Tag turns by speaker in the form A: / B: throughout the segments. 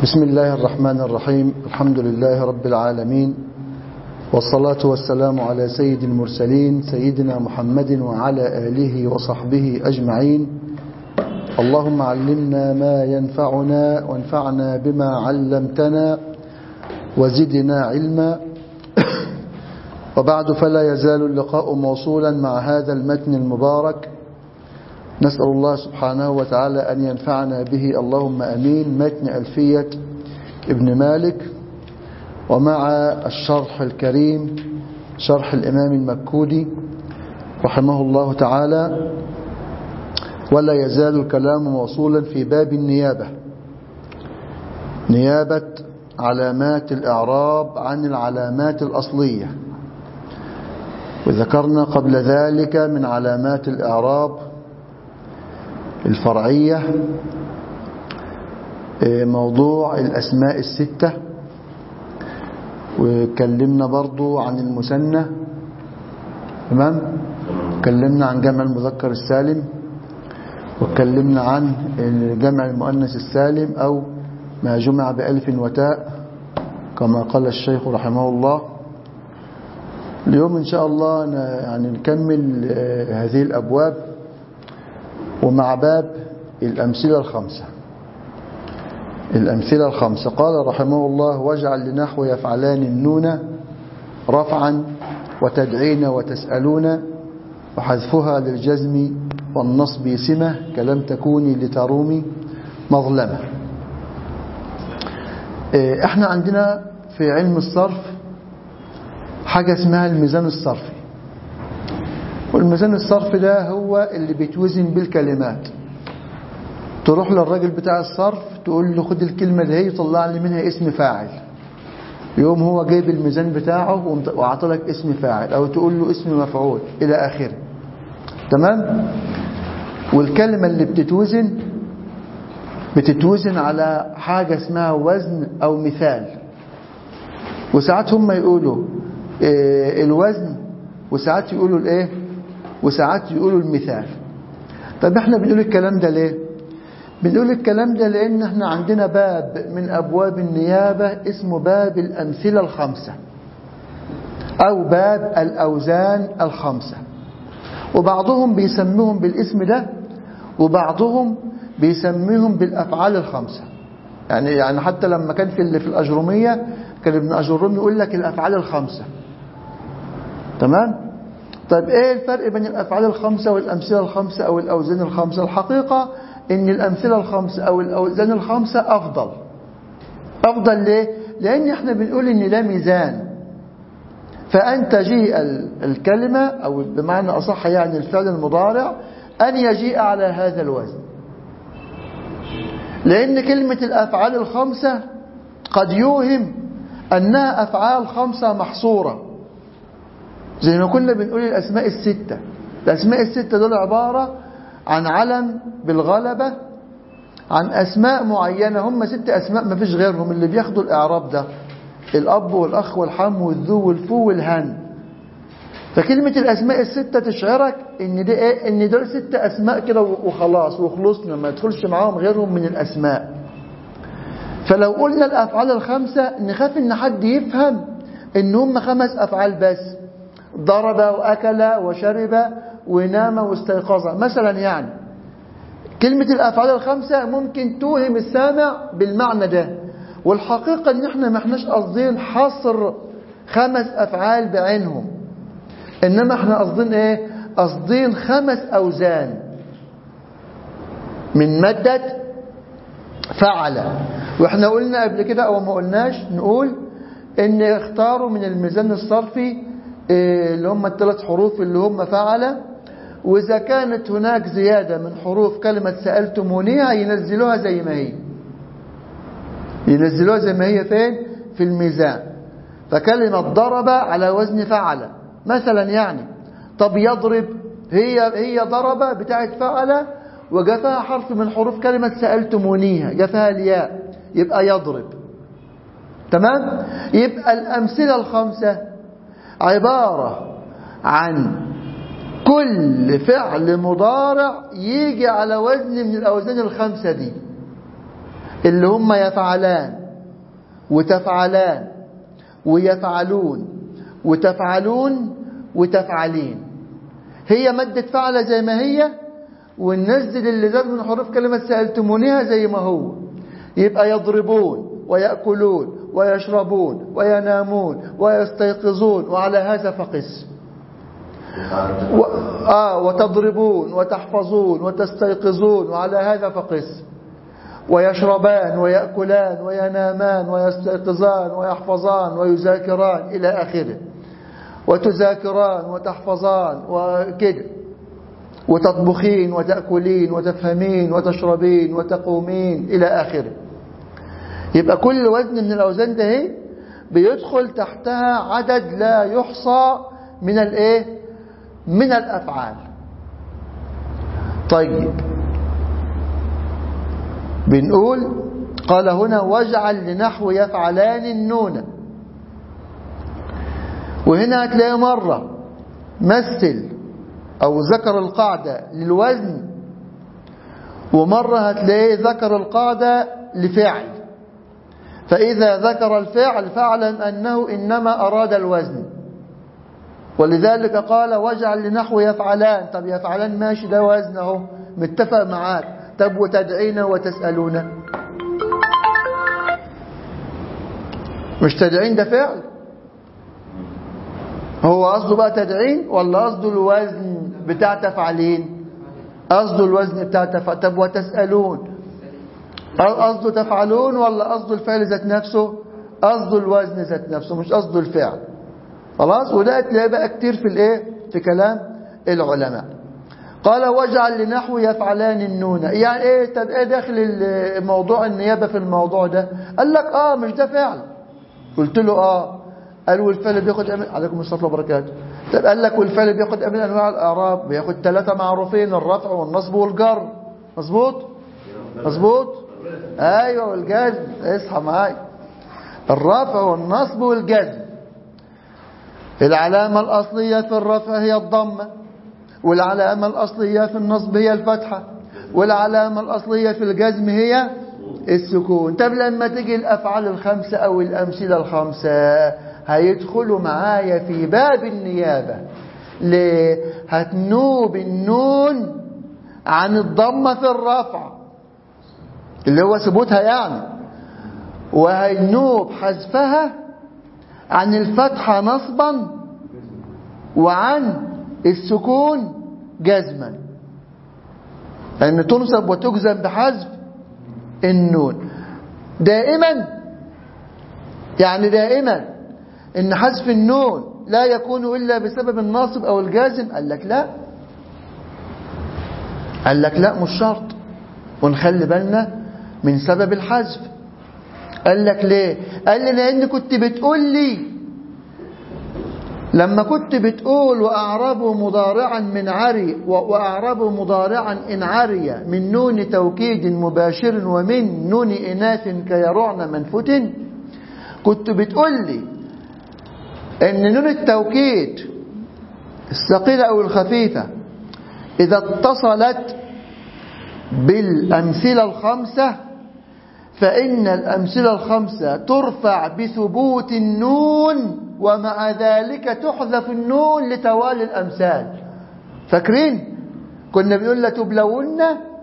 A: بسم الله الرحمن الرحيم. الحمد لله رب العالمين، والصلاة والسلام على سيد المرسلين سيدنا محمد وعلى آله وصحبه أجمعين. اللهم علمنا ما ينفعنا وانفعنا بما علمتنا وزدنا علما. وبعد، فلا يزال اللقاء موصولا مع هذا المتن المبارك، نسأل الله سبحانه وتعالى أن ينفعنا به اللهم أمين. متن ألفية ابن مالك، ومع الشرح الكريم شرح الإمام المكودي رحمه الله تعالى. ولا يزال الكلام موصولا في باب النيابة، نيابة علامات الإعراب عن العلامات الأصلية. وذكرنا قبل ذلك من علامات الإعراب الفرعية موضوع الأسماء الستة، وكلمنا برضو عن المثنى، تمام؟ كلمنا عن جمع المذكر السالم، وكلمنا عن جمع المؤنث السالم أو ما جمع بألف وتاء كما قال الشيخ رحمه الله. اليوم إن شاء الله نكمل هذه الأبواب، ومع باب الأمثلة الخمسة. الأمثلة الخمسة قال رحمه الله: واجعل لنحو يفعلان النون رفعا وتدعين وتسألون، وحذفها للجزم والنصب سمة، كلم تكوني لترومي مظلمة. احنا عندنا في علم الصرف حاجة اسمها الميزان الصرفي. والميزان الصرفي ده هو اللي بيتوزن بالكلمات. تروح للراجل بتاع الصرف تقول له خد الكلمة دي يطلع لي منها اسم فاعل، يوم هو جايب الميزان بتاعه وعطلك اسم فاعل، او تقول له اسم مفعول الى اخره، تمام؟ والكلمة اللي بتتوزن على حاجة اسمها وزن او مثال. وساعات هم يقولوا الوزن، وساعات يقولوا الايه، وساعات يقولوا المثال. طب احنا بنقول الكلام ده ليه؟ بنقول الكلام ده لان احنا عندنا باب من ابواب النيابة اسمه باب الامثلة الخمسة او باب الاوزان الخمسة، وبعضهم بيسميهم بالاسم ده، وبعضهم بيسميهم بالافعال الخمسة. يعني حتى لما كان في الاجرومية كان ابن اجرومي يقول لك الافعال الخمسة، تمام؟ طيب ايه الفرق بين الافعال الخمسة والامثلة الخمسة او الاوزان الخمسة؟ الحقيقة ان الامثلة الخمسة او الاوزان الخمسة افضل ليه؟ لان احنا بنقول ان ده ميزان، فان تجيء الكلمة او بمعنى اصح يعني الفعل المضارع ان يجيء على هذا الوزن. لان كلمة الافعال الخمسة قد يوهم انها افعال خمسة محصورة، زي ما كنا بنقول الأسماء الستة. الأسماء الستة دول عبارة عن علم بالغلبة عن أسماء معينة، هم 6 أسماء ما فيش غيرهم اللي بياخدوا الإعراب ده: الأب والأخ والحم والذو والفو والهن. فكلمة الأسماء الستة تشعرك إن دي إيه؟ إن دول 6 أسماء كده وخلاص وخلصنا، ما يدخلش معاهم غيرهم من الأسماء. فلو قلنا الأفعال الخمسة نخاف إن حد يفهم إن هم 5 أفعال بس: ضرب وأكل وشرب ونام واستيقظ مثلا. يعني كلمة الأفعال الخمسة ممكن توهم السامع بالمعنى ده، والحقيقة ان احنا ما احناش قصدين حصر 5 أفعال بعينهم، انما احنا قصدين ايه؟ قصدين 5 أوزان من مادة فعل. واحنا قلنا قبل كده او ما قلناش نقول ان اختاروا من الميزان الصرفي اللي هم 3 حروف اللي هم فعل، وإذا كانت هناك زيادة من حروف كلمة سألتمونيها ينزلوها زي ما هي، ينزلوها زي ما هي فين؟ في الميزان. فكلمة ضرب على وزن فعل مثلا. يعني طب يضرب، هي ضرب بتاعت فعل وجفاها حرف من حروف كلمة سألتمونيها، جفاها الياء، يبقى يضرب، تمام؟ يبقى الأمثلة الخمسة عبارة عن كل فعل مضارع يجي على وزن من الأوزان الخمسة دي. اللي هم يفعلان وتفعلان ويفعلون وتفعلون وتفعلين. هي مادة فعل زي ما هي، وننزل اللي زاد من حروف كلمة سألتمونيها زي ما هو. يبقى يضربون ويأكلون ويشربون وينامون ويستيقظون، وعلى هذا فقس. وتضربون وتحفظون وتستيقظون، وعلى هذا فقس. ويشربان ويأكلان وينامان ويستيقظان ويحفظان ويذاكران إلى آخره. وتذاكران وتحفظان وكده. وتطبخين وتأكلين وتفهمين وتشربين وتقومين إلى آخره. يبقى كل وزن من الأوزان ده بيدخل تحتها عدد لا يحصى من الايه؟ من الأفعال. طيب بنقول قال هنا واجعل لنحو يفعلان النون. وهنا هتلاقي مرة مثل أو ذكر القاعدة للوزن، ومرة هتلاقي ذكر القاعدة لفعل. فإذا ذكر الفعل فاعلم أنه إنما أراد الوزن، ولذلك قال واجعل لنحو يفعلان. طب يفعلان ماشي، ده وزن اهو متفق معاك. طب وتدعين وتسألون، مش تدعين ده فعل؟ هو قصده بقى تدعين ولا قصده الوزن بتاع تفعلين؟ قصده الوزن بتاع تفعل. طب وتسألون قصده تفعلون ولا قصده الفعل ذات نفسه؟ قصده الوزن ذات نفسه، مش قصده الفعل. خلاص. وده تلاقيه بقى كتير في الايه؟ في كلام العلماء. قال واجعل لنحو يفعلان النون. يعني ايه؟ طب ايه داخل الموضوع النيابه في الموضوع ده؟ قال لك مش ده فعل. قلت له قال والفعل بياخد عليكم السلام وبركاته. طب قال لك والفعل بياخد من انواع الاعراب، بياخد 3 معروفين: الرفع والنصب والجر. مظبوط؟ مظبوط. ايوه، والجزم. اصحى معايا. الرفع والنصب والجزم. العلامة الأصلية في الرفع هي الضمة، والعلامة الأصلية في النصب هي الفتحة، والعلامة الأصلية في الجزم هي السكون. طب لما تيجي الأفعال الخمسة أو الأمثلة الخمسة هيدخلوا معايا في باب النيابة. ليه؟ هتنوب النون عن الضمة في الرفع اللي هو ثبوتها يعني، وهينوب حذفها عن الفتحة نصبا وعن السكون جزما، أن تنصب وتجزم بحذف النون دائما. يعني دائما إن حذف النون لا يكون إلا بسبب الناصب أو الجازم. قال لك لا، قال لك لا مش شرط، ونخلي بالنا من سبب الحذف. قال لك ليه؟ قال لي لأن كنت بتقول لي لما كنت بتقول وأعربه مضارعا من عري وأعربه مضارعا إن عري من نون توكيد مباشر ومن نون إناث كيرعن منفوت، كنت بتقول لي إن نون التوكيد الثقيلة أو الخفيفة إذا اتصلت بالأمثلة الخمسة فإن الأمثلة الخمسة ترفع بثبوت النون، ومع ذلك تحذف النون لتوالي الأمثال. فاكرين كنا بنقول لتبلون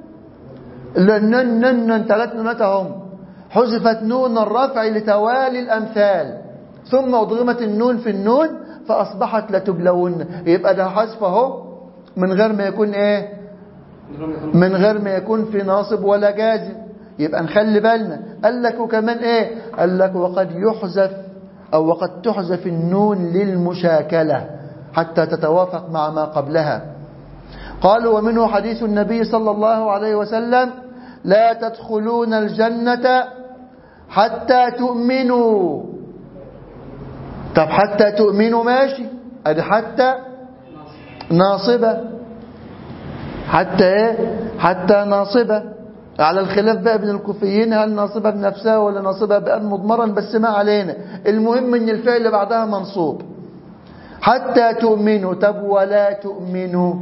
A: نن 3 نونات هم، حذفت نون الرفع لتوالي الأمثال، ثم أضغمت النون في النون فأصبحت لتبلون. يبقى ده حذف اهو من غير ما يكون ايه؟ من غير ما يكون في ناصب ولا جازم. يبقى نخلي بالنا. قال لك وكمان ايه؟ قال لك وقد يحذف أو وقد تحذف النون للمشاكلة حتى تتوافق مع ما قبلها. قالوا ومنه حديث النبي صلى الله عليه وسلم لا تدخلون الجنة حتى تؤمنوا. طب حتى تؤمنوا ماشي، ادي حتى ناصبة. حتى ايه؟ حتى ناصبة، على الخلاف بقى بين الكوفيين هل ناصبة بنفسها ولا ناصبة بأن مضمرا، بس ما علينا. المهم ان الفعل بعدها منصوب. حتى تؤمنوا. طب ولا تؤمنوا،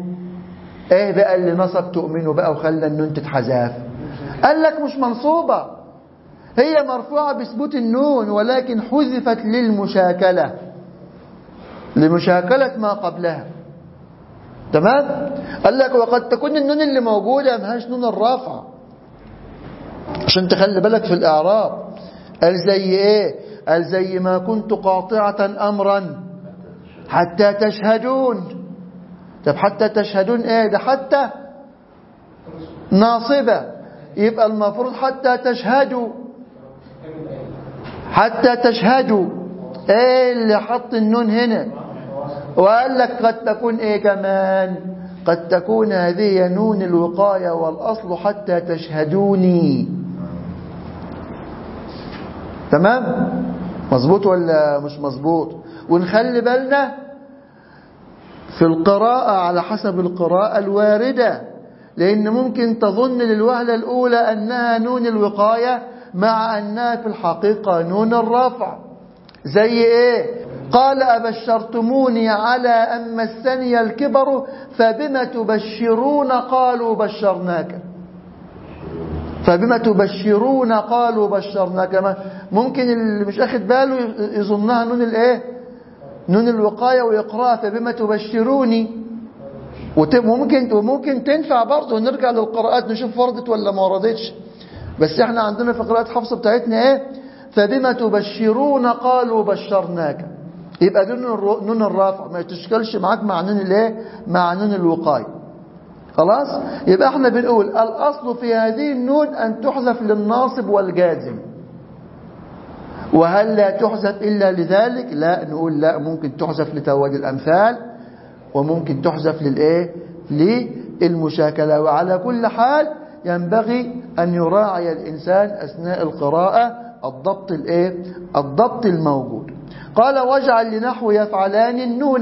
A: ايه بقى اللي نصب تؤمنوا بقى وخلى النون تتحذف؟ قال لك مش منصوبة، هي مرفوعة بثبوت النون ولكن حذفت لمشاكلة ما قبلها. تمام؟ قال لك وقد تكون النون اللي موجودة مهاش نون الرافعة، عشان تخلي بالك في الإعراب. قال زي إيه؟ قال زي ما كنت قاطعة أمرا حتى تشهدون. طب حتى تشهدون إيه؟ ده حتى ناصبة، يبقى المفروض حتى تشهدوا. إيه اللي حط النون هنا؟ وقال لك قد تكون إيه كمان؟ قد تكون هذه نون الوقاية والأصل حتى تشهدوني. تمام؟ مظبوط ولا مش مظبوط؟ ونخلي بالنا في القراءة على حسب القراءة الواردة، لأن ممكن تظن للوهلة الأولى أنها نون الوقاية مع أنها في الحقيقة نون الرفع. زي إيه؟ قال أبشرتموني على أن مسني الكبر فبما تبشرون قالوا بشرناك. ممكن اللي مش أخذ باله يظنها نون الإيه؟ نون الوقاية ويقرأها فبما تبشروني. وممكن تنفع برضه. نرجع للقراءات نشوف وردت ولا ما وردتش. بس احنا عندنا في قراءة حفص بتاعتنا ايه؟ فبما تبشرون قالوا بشرناك. يبقى نون الرافع ما تشكلش معاك مع نون الايه؟ مع نون الوقاية. خلاص؟ يبقى احنا بنقول الاصل في هذه النون ان تحذف للناصب والجازم. وهل لا تحذف الا لذلك؟ لا، نقول لا، ممكن تحذف لتوالي الامثال وممكن تحذف للايه؟ للمشاكلة. وعلى كل حال ينبغي أن يراعي الإنسان أثناء القراءة الضبط الايه؟ الضبط الموجود. قال واجعل لنحو يفعلان النون.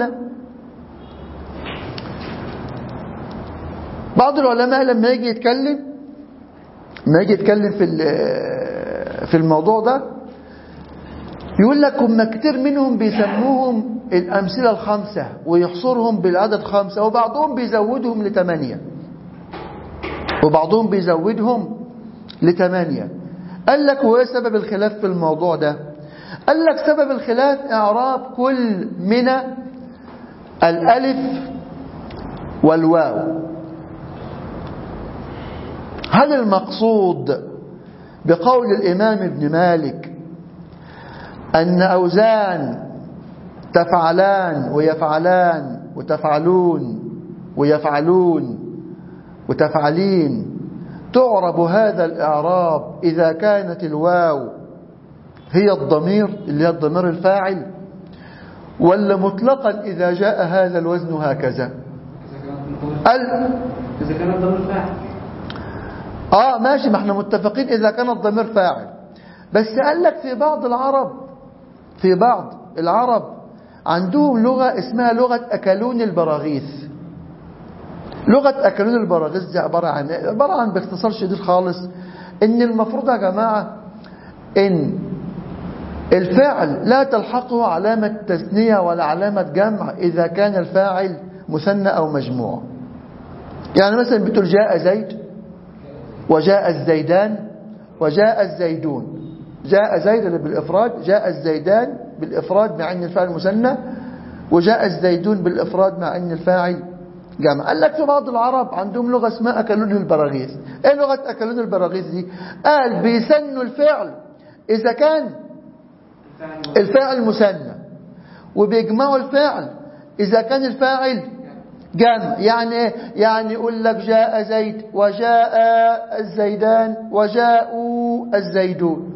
A: بعض العلماء لما يجي يتكلم في الموضوع ده يقول لك هم كتير منهم بيسموهم الأمثلة الخمسة ويحصرهم بالعدد 5، وبعضهم بيزودهم ل8. قال لك هو سبب الخلاف في الموضوع ده؟ قال لك سبب الخلاف إعراب كل من الألف والواو. هل المقصود بقول الإمام ابن مالك أن أوزان تفعلان ويفعلان وتفعلون ويفعلون وتفعلين تعرب هذا الإعراب إذا كانت الواو هي الضمير اللي هي الضمير الفاعل، ولا مطلقا إذا جاء هذا الوزن هكذا؟
B: إذا كان الضمير فاعل
A: ماشي، ما احنا متفقين إذا كان الضمير فاعل. بس قال لك في بعض العرب عندهم لغة اسمها لغة أكلون البراغيث. لغة أكلون البراغيث دي عبارة عن باختصار شديد خالص إن المفروض يا جماعة إن الفاعل لا تلحقه علامة تثنية ولا علامة جمع إذا كان الفاعل مثنى أو مجموع. يعني مثلا بتقول جاء زيد وجاء الزيدان وجاء الزيدون. جاء زيد بالإفراد، جاء الزيدان بالإفراد مع أن الفاعل مثنى، وجاء الزيدون بالإفراد مع أن الفاعل جمع. قال لك في بعض العرب عندهم لغة اسمها أكلون البراغيث. ايه لغة أكلون البراغيث دي؟ قال بيسنوا الفعل إذا كان الفاعل مثنى، وبيجمعوا الفعل إذا كان الفاعل جمع. يعني ايه؟ يعني يقول لك جاء زيد وجاء الزيدان وجاءوا الزيدون.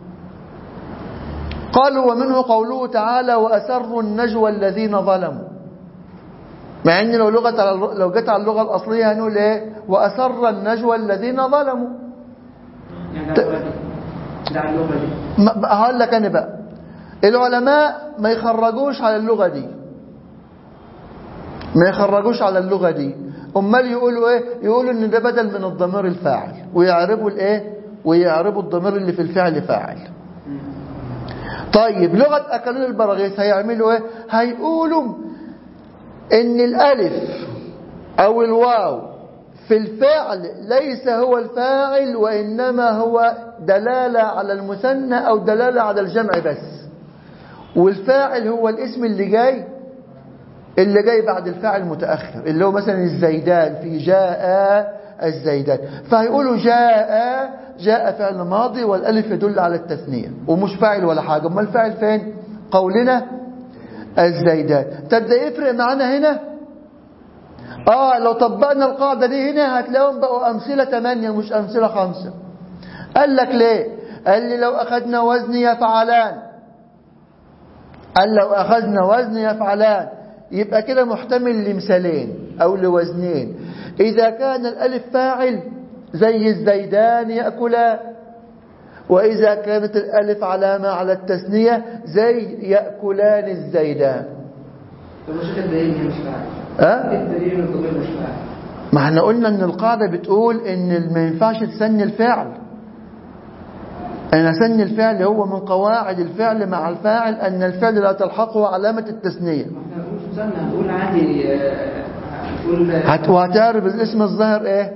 A: قالوا ومنه قوله تعالى وأسروا النجوى الذين ظلموا، مع ان لو جت على اللغة الأصلية هنقول ايه؟ وأسر النجوى الذين ظلموا. هقول لك انا بقى العلماء ما يخرجوش على اللغة دي، امال يقولوا ايه؟ يقولوا ان ده بدل من الضمير الفاعل، ويعربوا الايه؟ ويعربوا الضمير اللي في الفعل فاعل. طيب لغة أكلون البراغيث هيعملوا ايه؟ هيقولوا ان الالف او الواو في الفعل ليس هو الفاعل، وإنما هو دلالة على المثنى أو دلالة على الجمع بس. والفاعل هو الاسم اللي جاي بعد الفاعل متأخر، اللي هو مثلا الزيدان، في جاء الزيدان، فهيقولوا جاء فعل ماضي والالف يدل على التثنية ومش فاعل ولا حاجة. أما الفاعل فين؟ قولنا الزيدان. تبدأ يفرق معنا هنا. لو طبقنا القاعدة دي هنا هتلاقيهم بقوا أمثلة 8 مش أمثلة 5. قال لك ليه؟ قال لي لو أخذنا وزن يفعلان، لو أخذنا وزن يفعلان يبقى كده محتمل لمثالين أو لوزنين. إذا كان الألف فاعل زي الزيدان يأكلان، وإذا كانت الألف علامة على التثنية زي يأكلان الزيدان.
B: طب مش الدليل مش فاعل؟ الدليل الضمير مش فاعل.
A: ما احنا قلنا ان القاعدة بتقول ان ما ينفعش تثني الفعل. أنا ثني الفعل هو من قواعد الفعل مع الفاعل أن الفعل لا تلحقه علامة التثنية.
B: هنقول عادي،
A: وهتعرف الاسم الظاهر ايه؟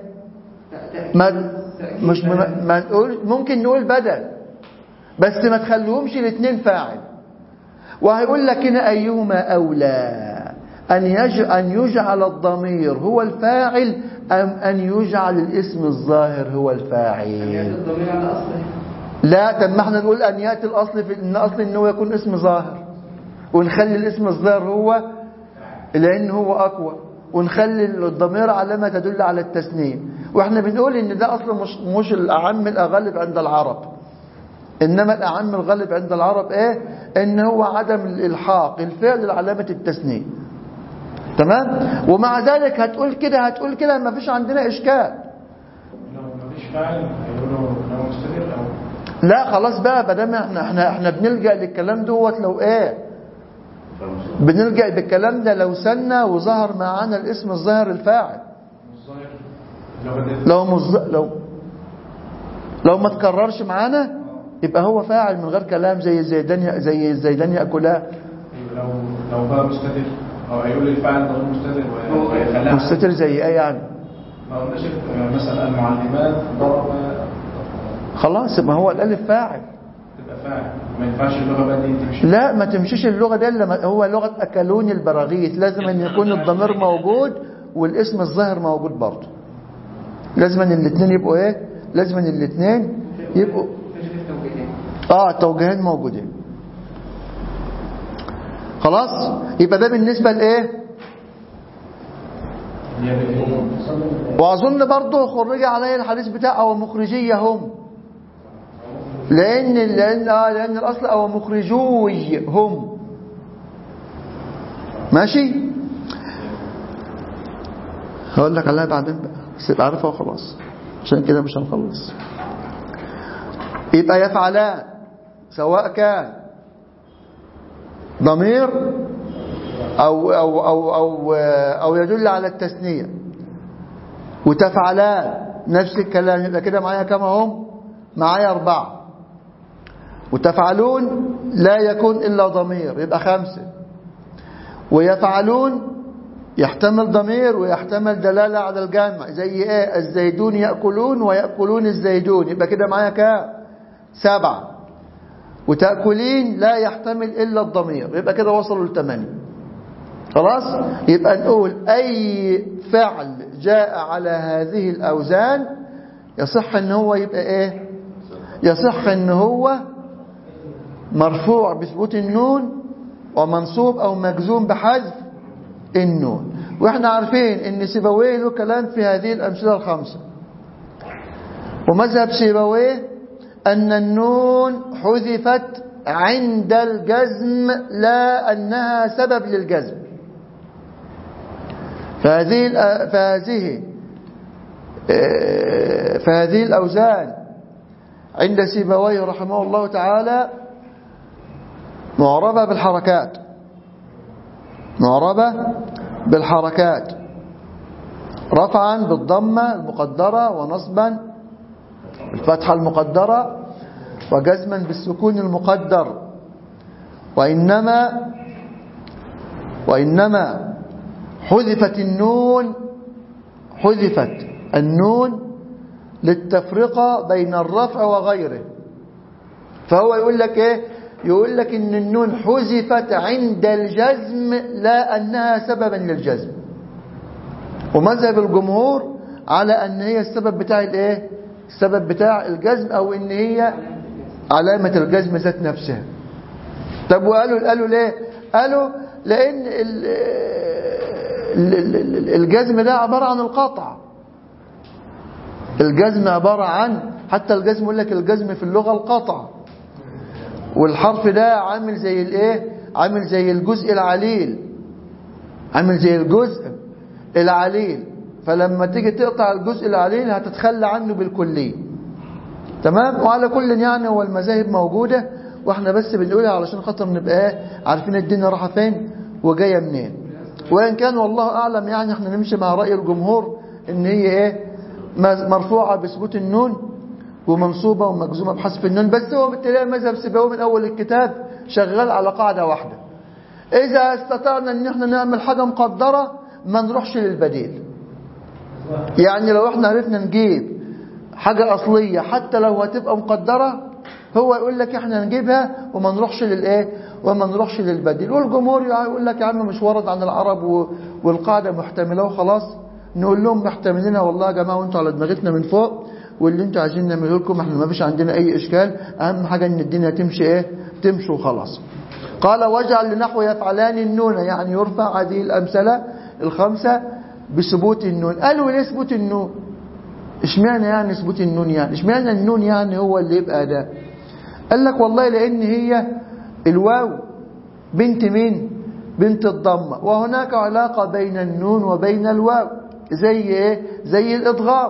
A: ما نقول ممكن نقول بدل، بس ما تخليهمش الاثنين فاعل. وهيقول لك هنا أيهما أولى، أن يجعل الضمير هو الفاعل أم أن يجعل الاسم الظاهر هو الفاعل؟
B: الضمير على أصله.
A: لا، طب ما احنا نقول أن يأتي الأصل في إن أصل إنه يكون اسم ظاهر، ونخلي الاسم الظاهر هو لأنه هو أقوى، ونخلي الضمير علامة تدل على التثنية. واحنا بنقول إن ده أصلا مش الأعم الأغلب عند العرب، إنما الأعم الغالب عند العرب إيه؟ إن هو عدم الإلحاق الفعل علامة التثنية. تمام؟ ومع ذلك هتقول كده ما فيش عندنا إشكال.
C: لو ما فيش فاعل هيقولوا لو مستمر أو
A: لا خلاص بقى، بدل احنا بنلجأ للكلام دوت. لو ايه بنلجأ بالكلام ده لو سنة وظهر معانا الاسم الظاهر الفاعل. لو ما تكررش معانا يبقى هو فاعل من غير كلام، زي الزيدان يأكلان.
C: لو بقى مستتر او هيقول الفاعل غير مستتر
A: مستتر زي ايه يعني؟
C: ما قلناش مثلا المعلمات ضرب،
A: خلاص يبقى هو الالف فاعل،
C: تبقى فاعل. ما ينفعش اللغه بقى دي تمشي.
A: لا ما تمشيش اللغه دي الا هو لغه اكلون البراغيث، لازم ان يكون الضمير موجود والاسم الظاهر موجود برضه. لازم ان الاثنين يبقوا ايه؟ لازم ان الاثنين يبقوا توجيهين موجودين. خلاص يبقى ده بالنسبه لايه؟ واظن برضه خرج عليه الحديث بتاع او مخرجيه هم، لان الاصل او مخرجوي هم. ماشي، هقول لك عليها بعدين بقى، بس يبقى عارفها وخلاص، عشان كده مش هنخلص. يبقى يفعلان سواء كان ضمير أو يدل على التثنية، وتفعلان نفس الكلام. يبقى كده معايا كم هم؟ معايا 4. وتفعلون لا يكون إلا ضمير يبقى 5. ويفعلون يحتمل ضمير ويحتمل دلالة على الجمع، زي ايه؟ الزيدون يأكلون ويأكلون الزيدون، يبقى كده معايا كام؟ 7. وتأكلين لا يحتمل إلا الضمير، يبقى كده وصلوا ل8. خلاص، يبقى نقول أي فعل جاء على هذه الأوزان يصح ان هو يبقى ايه؟ يصح ان هو مرفوع بثبوت النون، ومنصوب او مجزوم بحذف النون. واحنا عارفين ان سيبويه له كلام في هذه الامثله ال5. ومذهب سيبويه ان النون حذفت عند الجزم لا انها سبب للجزم. فهذه الاوزان عند سيبويه رحمه الله تعالى معربة بالحركات، معربة بالحركات، رفعا بالضمة المقدرة، ونصبا بالفتحة المقدرة، وجزما بالسكون المقدر. وإنما حذفت النون، حذفت النون للتفرقة بين الرفع وغيره. فهو يقول لك ايه؟ يقول لك ان النون حذفت عند الجزم لا انها سببا للجزم. ومذهب الجمهور على ان هي السبب بتاع الايه؟ السبب بتاع الجزم، او ان هي علامة الجزم ذات نفسها. طب وقالوا ليه؟ قالوا لان الجزم ده عبارة عن القطع. الجزم عبارة عن، حتى الجزم يقول لك الجزم في اللغة القطع، والحرف ده عامل زي الايه؟ عامل زي الجزء العليل، عامل زي الجزء العليل. فلما تيجي تقطع الجزء العليل هتتخلى عنه بالكلية. تمام؟ وعلى كل يعني هو المذاهب موجودة، واحنا بس بنقولها علشان خاطر نبقى عارفين الدنيا رايحه فين وجايه منين. وان كان والله اعلم يعني احنا نمشي مع رأي الجمهور ان هي ايه؟ مرفوعة بثبوت النون ومنصوبة ومجزومة بحذف النون. بس هو بالتالي مذهب سيبويه من اول الكتاب شغال على قاعدة واحدة: اذا استطعنا ان احنا نعمل حاجة مقدرة ما نروحش للبديل. يعني لو احنا عرفنا نجيب حاجة اصلية حتى لو هتبقى مقدرة، هو يقول لك احنا نجيبها وما نروحش للايه؟ وما نروحش للبديل. والجمهور يقول لك يا عم مش ورد عن العرب والقاعدة محتملة وخلاص. نقول لهم محتملينها والله يا جماعة وانتوا على دماغتنا من فوق، واللي انتوا عايزين نعمله لكم احنا ما فيش عندنا اي اشكال، اهم حاجة ان الدنيا تمشي ايه؟ تمشي وخلاص. قال واجعل لنحو يفعلان النون، يعني يرفع هذه الامثلة الخمسة بثبوت النون. قالوا ليه ثبوت النون؟ اشمعنى يعني ثبوت النون؟ يعني اشمعنى النون يعني هو اللي يبقى ده؟ قال لك والله لان هي الواو بنت مين؟ بنت الضمة، وهناك علاقة بين النون وبين الواو. زي ايه؟ زي الادغام،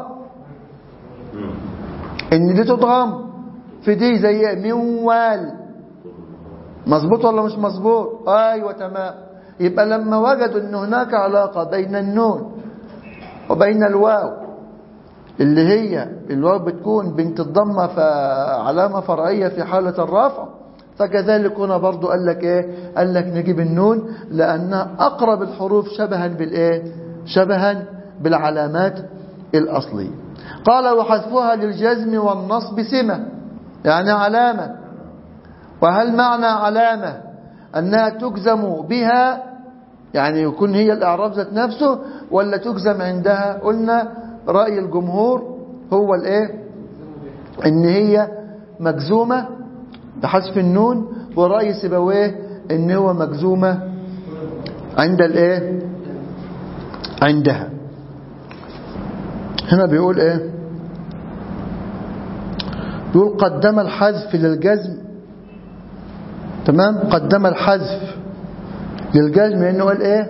A: ان دي تضغم في دي، زي منوال. مظبوط ولا مش مظبوط؟ ايوه تمام. يبقى لما وجدوا ان هناك علاقة بين النون وبين الواو، اللي هي الواو بتكون بنت الضمة فعلامة فرعية في حالة الرفع، فكذلك هنا برضو قال لك ايه؟ قال لك نجيب النون لانها اقرب الحروف شبها بالايه؟ شبها بالعلامات الاصليه. قال وحذفها للجزم والنصب سمة، يعني علامة. وهل معنى علامة انها تجزم بها، يعني يكون هي الاعراب ذات نفسه، ولا تجزم عندها؟ قلنا رأي الجمهور هو الايه؟ ان هي مجزومة بحذف النون، ورأي سيبويه ان هو مجزومة عند الايه؟ عندها. هنا بيقول ايه؟ بيقول قدم الحذف للجزم. تمام؟ قدم الحذف للجزم لانه قال ايه؟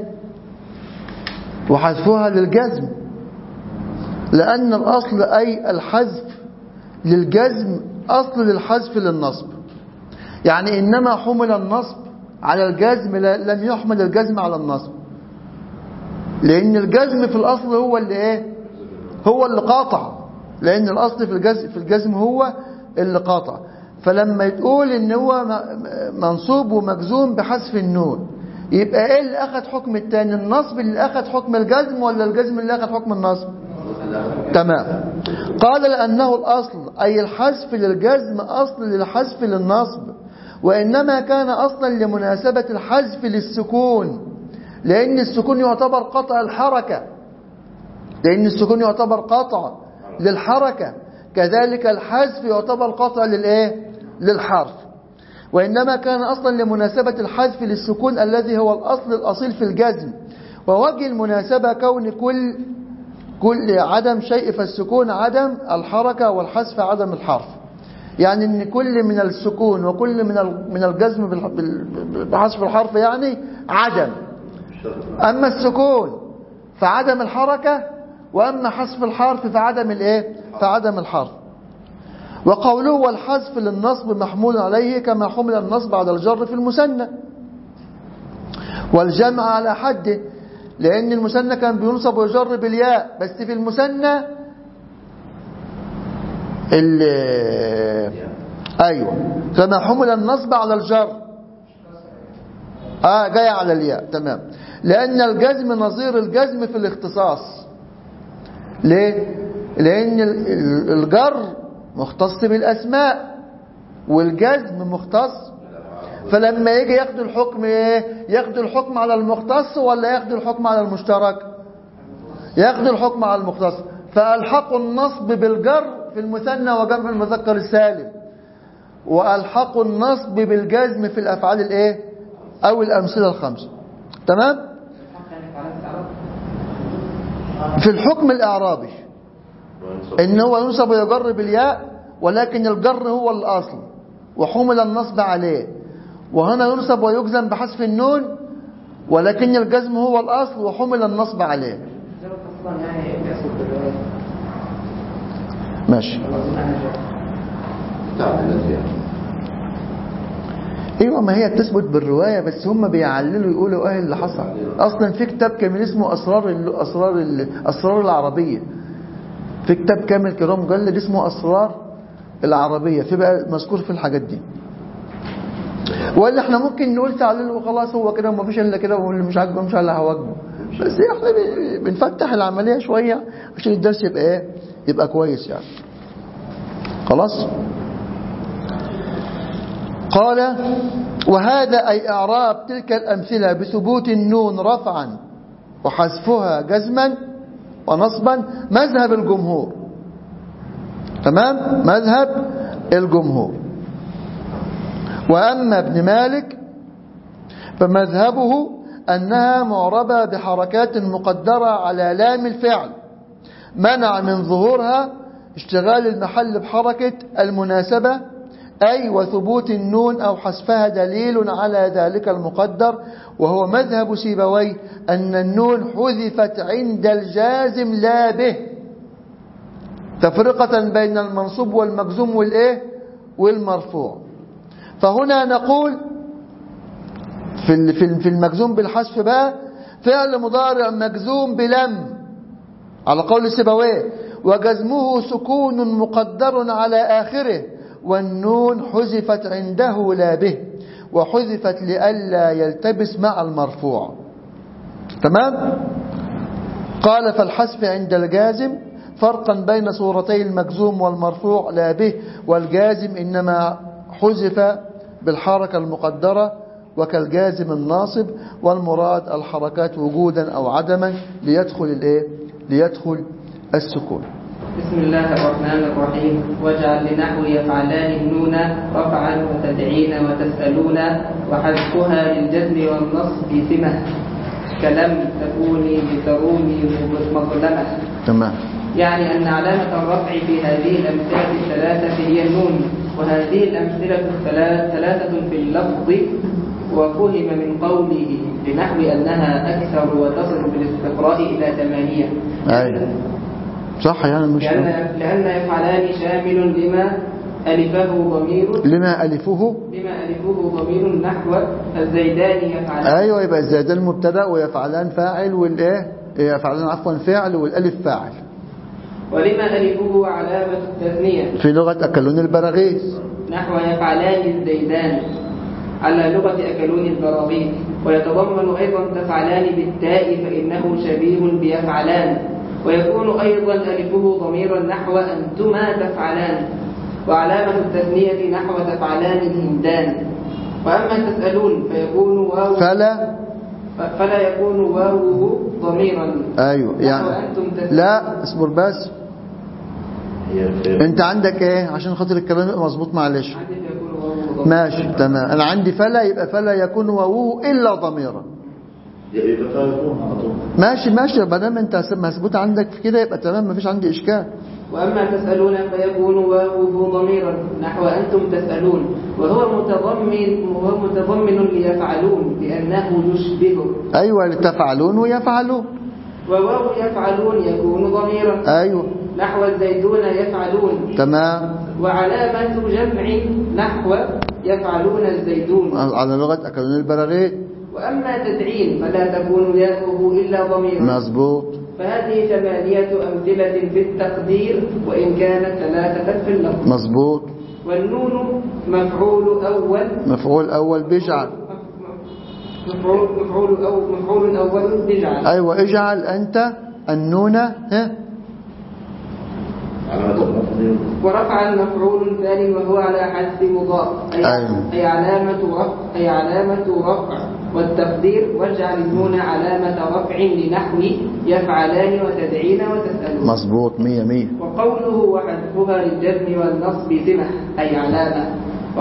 A: وحذفها للجزم، لان الاصل اي الحذف للجزم اصل للحذف للنصب. يعني انما حمل النصب على الجزم، لم يحمل الجزم على النصب، لان الجزم في الاصل هو اللي ايه؟ هو اللي قاطع، لان الاصل في الجزم هو اللي قاطع. فلما تقول ان هو منصوب ومجزوم بحذف النون، يبقى ايه اللي اخذ حكم التاني؟ النصب اللي اخذ حكم الجزم ولا الجزم اللي اخذ حكم النصب؟ تمام. قال لانه الاصل اي الحذف للجزم اصل للحذف للنصب، وانما كان اصلا لمناسبة الحذف للسكون، لان السكون يعتبر قطع الحركة، لان السكون يعتبر قطع للحركة، كذلك الحذف يعتبر قطع للايه؟ للحرف. وإنما كان أصلا لمناسبة الحذف للسكون الذي هو الأصل الأصيل في الجزم. ووجه المناسبة كون كل عدم شيء فالسكون عدم الحركة والحذف عدم الحرف. يعني ان كل من السكون وكل من الجزم بحذف الحرف يعني عدم. أما السكون فعدم الحركة، وأما حذف الحرف فعدم الايه؟ فعدم الحرف. وقوله والحذف للنصب محمول عليه كما حمل النصب على الجر في المثنى والجمع على حده، لأن المثنى كان بينصب ويجر بالياء، بس في المثنى أيوة كما حمل النصب على الجر جاي على الياء. تمام. لأن الجزم نظير الجزم في الاختصاص، ليه؟ لأن الجر مختص بالأسماء والجزم مختص. فلما يجي ياخد الحكم ايه؟ ياخد الحكم على المختص ولا ياخد الحكم على المشترك؟ ياخد الحكم على المختص. فألحقوا النصب بالجر في المثنى وجمع المذكر السالم، وألحقوا النصب بالجزم في الأفعال الايه أو الأمثلة الخمسة. تمام؟ في الحكم الإعرابي إن هو ينصب ويجر بالياء، ولكن الجر هو الأصل وحمل النصب عليه. وهنا ينصب ويجزم بحذف النون، ولكن الجزم هو الأصل وحمل النصب عليه. ماشي. ايوه، ما هي بتثبت بالروايه، بس هم بيعللوا يقولوا ايه اللي حصل. اصلا في كتاب كامل اسمه اسرار العربيه، في كتاب كامل كده مجلد اسمه اسرار العربيه، في بقى مذكور في الحاجات دي. ولا احنا ممكن نقول تعليل وخلاص، هو كده وما فيش الا كده، واللي مش عاجبه مش اللي هواجبه. بس احنا بنفتح العمليه شويه عشان الدرس يبقى ايه، يبقى كويس يعني. خلاص. قال: وهذا أي إعراب تلك الأمثلة بثبوت النون رفعا وحذفها جزما ونصبا مذهب الجمهور. تمام؟ مذهب الجمهور. وأما ابن مالك فمذهبه أنها معربة بحركات مقدرة على لام الفعل، منع من ظهورها اشتغال المحل بحركة المناسبة، أي وثبوت النون أو حذفها دليل على ذلك المقدر. وهو مذهب سيبويه أن النون حذفت عند الجازم لا به، تفرقة بين المنصوب والمجزوم والإيه والمرفوع. فهنا نقول في المجزوم بالحذف بقى فعل مضارع مجزوم بلم على قول سيبويه، وجزمه سكون مقدر على آخره، والنون حذفت عنده لا به، وحذفت لئلا يلتبس مع المرفوع. تمام؟ قال: فالحذف عند الجازم فرقا بين صورتي المجزوم والمرفوع لا به، والجازم إنما حذف بالحركة المقدرة وكالجازم الناصب، والمراد الحركات وجودا أو عدما ليدخل السكون.
B: بسم الله الرحمن الرحيم. واجعل لنحو يفعلان النون رفعا وتدعين وتسألون، وحذفها للجزم والنصب سمة، كلم تكوني بترومي مظلمة.
A: تمام.
B: يعني أن علامة الرفع في هذه الأمثلة الثلاثة هي النون، وهذه الأمثلة ثلاثة في اللفظ، وفهم من قوله بنحو أنها أكثر وتصل بالاستقراء إلى 8.
A: أيوة صح، يعني مش
B: لأن يفعلان شامل لما ألفه ضمير نحو الزيدان يفعلان.
A: أيوة، يبقى الزيدان مبتدأ ويفعلان فاعل، والإيه يفعلان عفوا فاعل، والألف فاعل.
B: ولما ألفه علامة التثنية
A: في لغة أكلون البراغيث
B: نحو يفعلان الزيدان على لغة أكلون البراغيث. ويتضمن أيضا تفعلان بالتاء فإنه شبيه بيفعلان، ويكون أيضا ألفه ضميرا نحو أنتما تفعلان، وعلامة التثنية نحو تفعلان الهندان. وأما تسألون فيكون واو فلا يكون واوه ضميرا.
A: أيوة يعني لا اصبر بس، انت عندك ايه عشان خاطر الكلام يبقى مظبوط؟ معلش ماشي تمام. انا عندي فلا، يبقى فلا يكون واوه الا ضميرا. ماشي ما دام انت مسبوط عندك في كده يبقى تمام، مفيش عندي اشكال.
B: واما تسالون فيكون واوه ضميرا نحو انتم تسالون، وهو متضمن ليفعلون لانه يشبه.
A: ايوه، لتفعلون ويفعلون.
B: وواو يفعلون يكون ضميرا.
A: ايوه
B: نحو الزيدون يفعلون.
A: تمام.
B: وعلامة جمع نحو يفعلون الزيدون
A: على لغة أكلون البراغيث.
B: وأما تدعين فلا تكون ياؤه إلا ضميرا.
A: مظبوط.
B: فهذه 8 أمثلة في التقدير، وإن كانت 3 في اللفظ.
A: مظبوط.
B: والنون مفعول أول بيجعل. مفعول أول بيجعل.
A: أيوة، اجعل أنت النون
B: ورفعا مفعول ثاني وهو على حذف مضاف أي علامة رفع والتقدير واجعل النون علامة رفع لنحو يفعلان وتدعين وتسألون.
A: مظبوط 100.
B: وقوله وحذفها للجزم والنصب سمح أي علامة.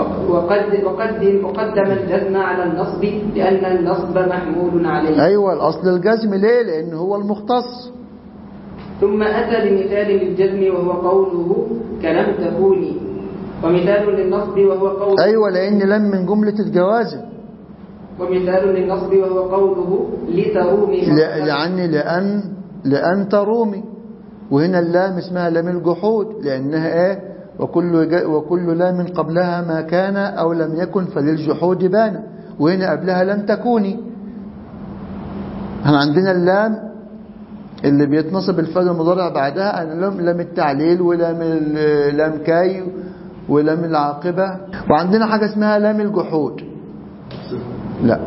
B: وقدم الجزم على النصب لأن النصب محمول عليه.
A: أيوة الأصل الجزم ليه؟ لأنه هو المختص.
B: ثم أتى بمثال للجزم وهو قوله كلم تكوني، ومثال للنصب وهو قوله
A: أيوة لأن لم من جملة الجوازم،
B: ومثال للنصب وهو قوله لترومي
A: يعني لأن ترومي، وهنا اللام اسمها لام الجحود لأنها إيه؟ وكل لام قبلها ما كان أو لم يكن فللجحود بان، وهنا قبلها لم تكوني. احنا عندنا اللام اللي بيتنصب الفعل المضارع بعدها لام التعليل ولام كاي ولام العاقبة، وعندنا حاجة اسمها لام الجحود. لا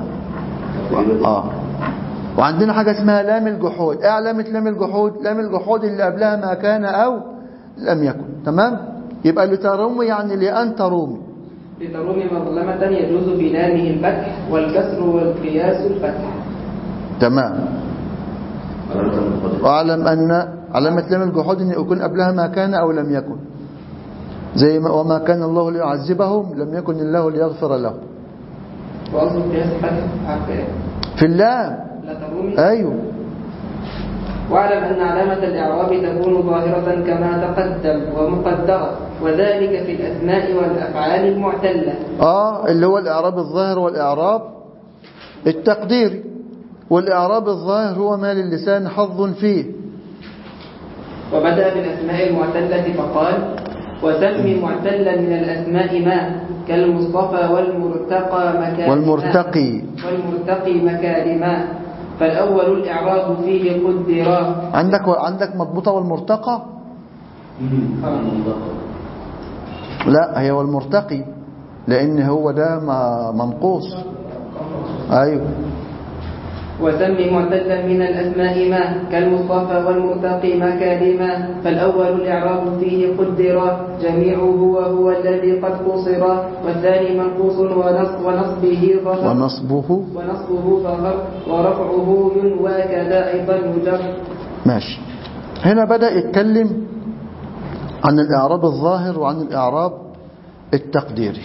A: وعندنا حاجة اسمها لام الجحود. ايه علامة لام الجحود؟ لام الجحود اللي قبلها ما كان أو لم يكن. تمام؟ يبقى لترومي يعني لأن ترومي.
B: لترومي مظلمة يجوز بلامه الفتح والكسر والقياس الفتح.
A: تمام. واعلم أن علامة لام الجحود أن يكون قبلها ما كان أو لم يكن، زي ما وما كان الله ليعذبهم لم يكن الله ليغفر لهم.
B: وأصل القياس الفتح
A: في اللام. أيوه.
B: واعلم أن علامة الإعراب تكون ظاهرة كما تقدم ومقدرة، وذلك في الأسماء والأفعال المعتلة.
A: اللي هو الإعراب الظاهر والإعراب التقديري. والإعراب الظاهر هو ما للسان حظ فيه.
B: وبدأ بالأسماء المعتلة فقال وسم معتلا من الأسماء ما كالمصطفى والمرتقي مكارما. فالأول الإعراب فيه قدرا.
A: عندك مضبوطة والمرتقى؟ لا هي والمرتقي لأن هو ده منقوص. أيوه.
B: وسم معتلا من الأسماء ما كالمصطفى والمرتقي مكارما. فالأول الإعراب فيه قدرا جميعه وهو الذي قد قصر، والثاني منقوص ونصبه ظهر ورفعه ينوى كذا أيضا يجر.
A: ماشي. هنا بدأ يتكلم عن الإعراب الظاهر وعن الإعراب التقديري.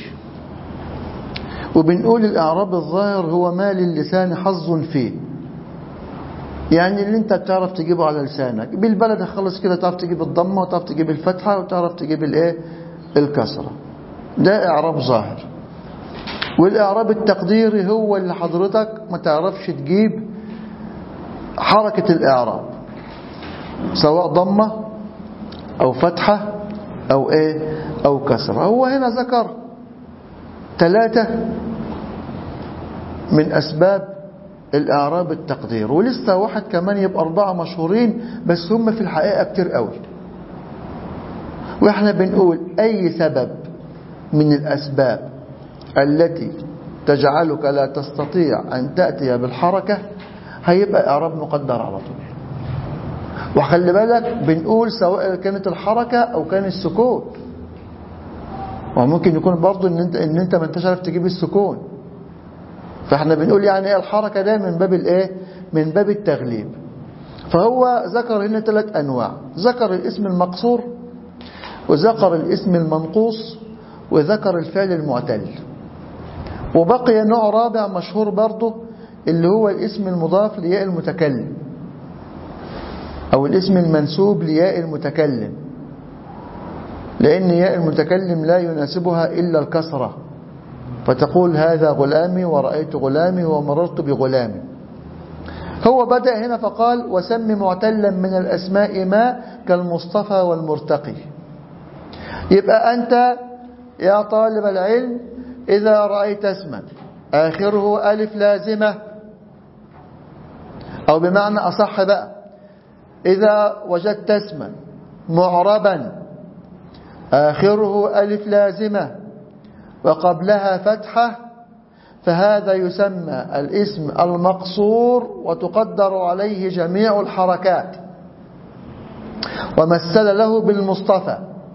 A: وبنقول الإعراب الظاهر هو ما للسان حظ فيه، يعني اللي انت بتعرف تجيبه على لسانك بالبلد خلص كده، تعرف تجيب الضمة وتعرف تجيب الفتحة وتعرف تجيب الكسرة. ده إعراب ظاهر. والإعراب التقديري هو اللي حضرتك ما تعرفش تجيب حركة الإعراب سواء ضمة أو فتحة أو كسرة. هو هنا ذكر 3 من أسباب الإعراب التقدير، ولسه واحد كمان يبقى 4 مشهورين بس هم في الحقيقة كتير قوي. وإحنا بنقول أي سبب من الأسباب التي تجعلك لا تستطيع أن تأتي بالحركة هيبقى إعراب مقدر على طول. وخلي بالك بنقول سواء كانت الحركة أو كان السكون، وممكن يكون برضو ان انت ما انتش عارف تجيب السكون. فاحنا بنقول يعني الحركة ده من باب من باب التغليب. فهو ذكر هنا 3 أنواع، ذكر الاسم المقصور وذكر الاسم المنقوص وذكر الفعل المعتل. وبقي نوع رابع مشهور برضه اللي هو الاسم المضاف لياء المتكلم أو الاسم المنسوب لياء المتكلم، لأن ياء المتكلم لا يناسبها إلا الكسرة، فتقول هذا غلامي ورأيت غلامي ومررت بغلامي. هو بدأ هنا فقال وسم معتلا من الأسماء ما كالمصطفى والمرتقي. يبقى أنت يا طالب العلم إذا رأيت اسما آخره ألف لازمة، أو بمعنى أصح بقى إذا وجدت اسما معربا آخره ألف لازمة وقبلها فتحة فهذا يسمى الاسم المقصور وتقدر عليه جميع الحركات. ومثل له بالمصطفى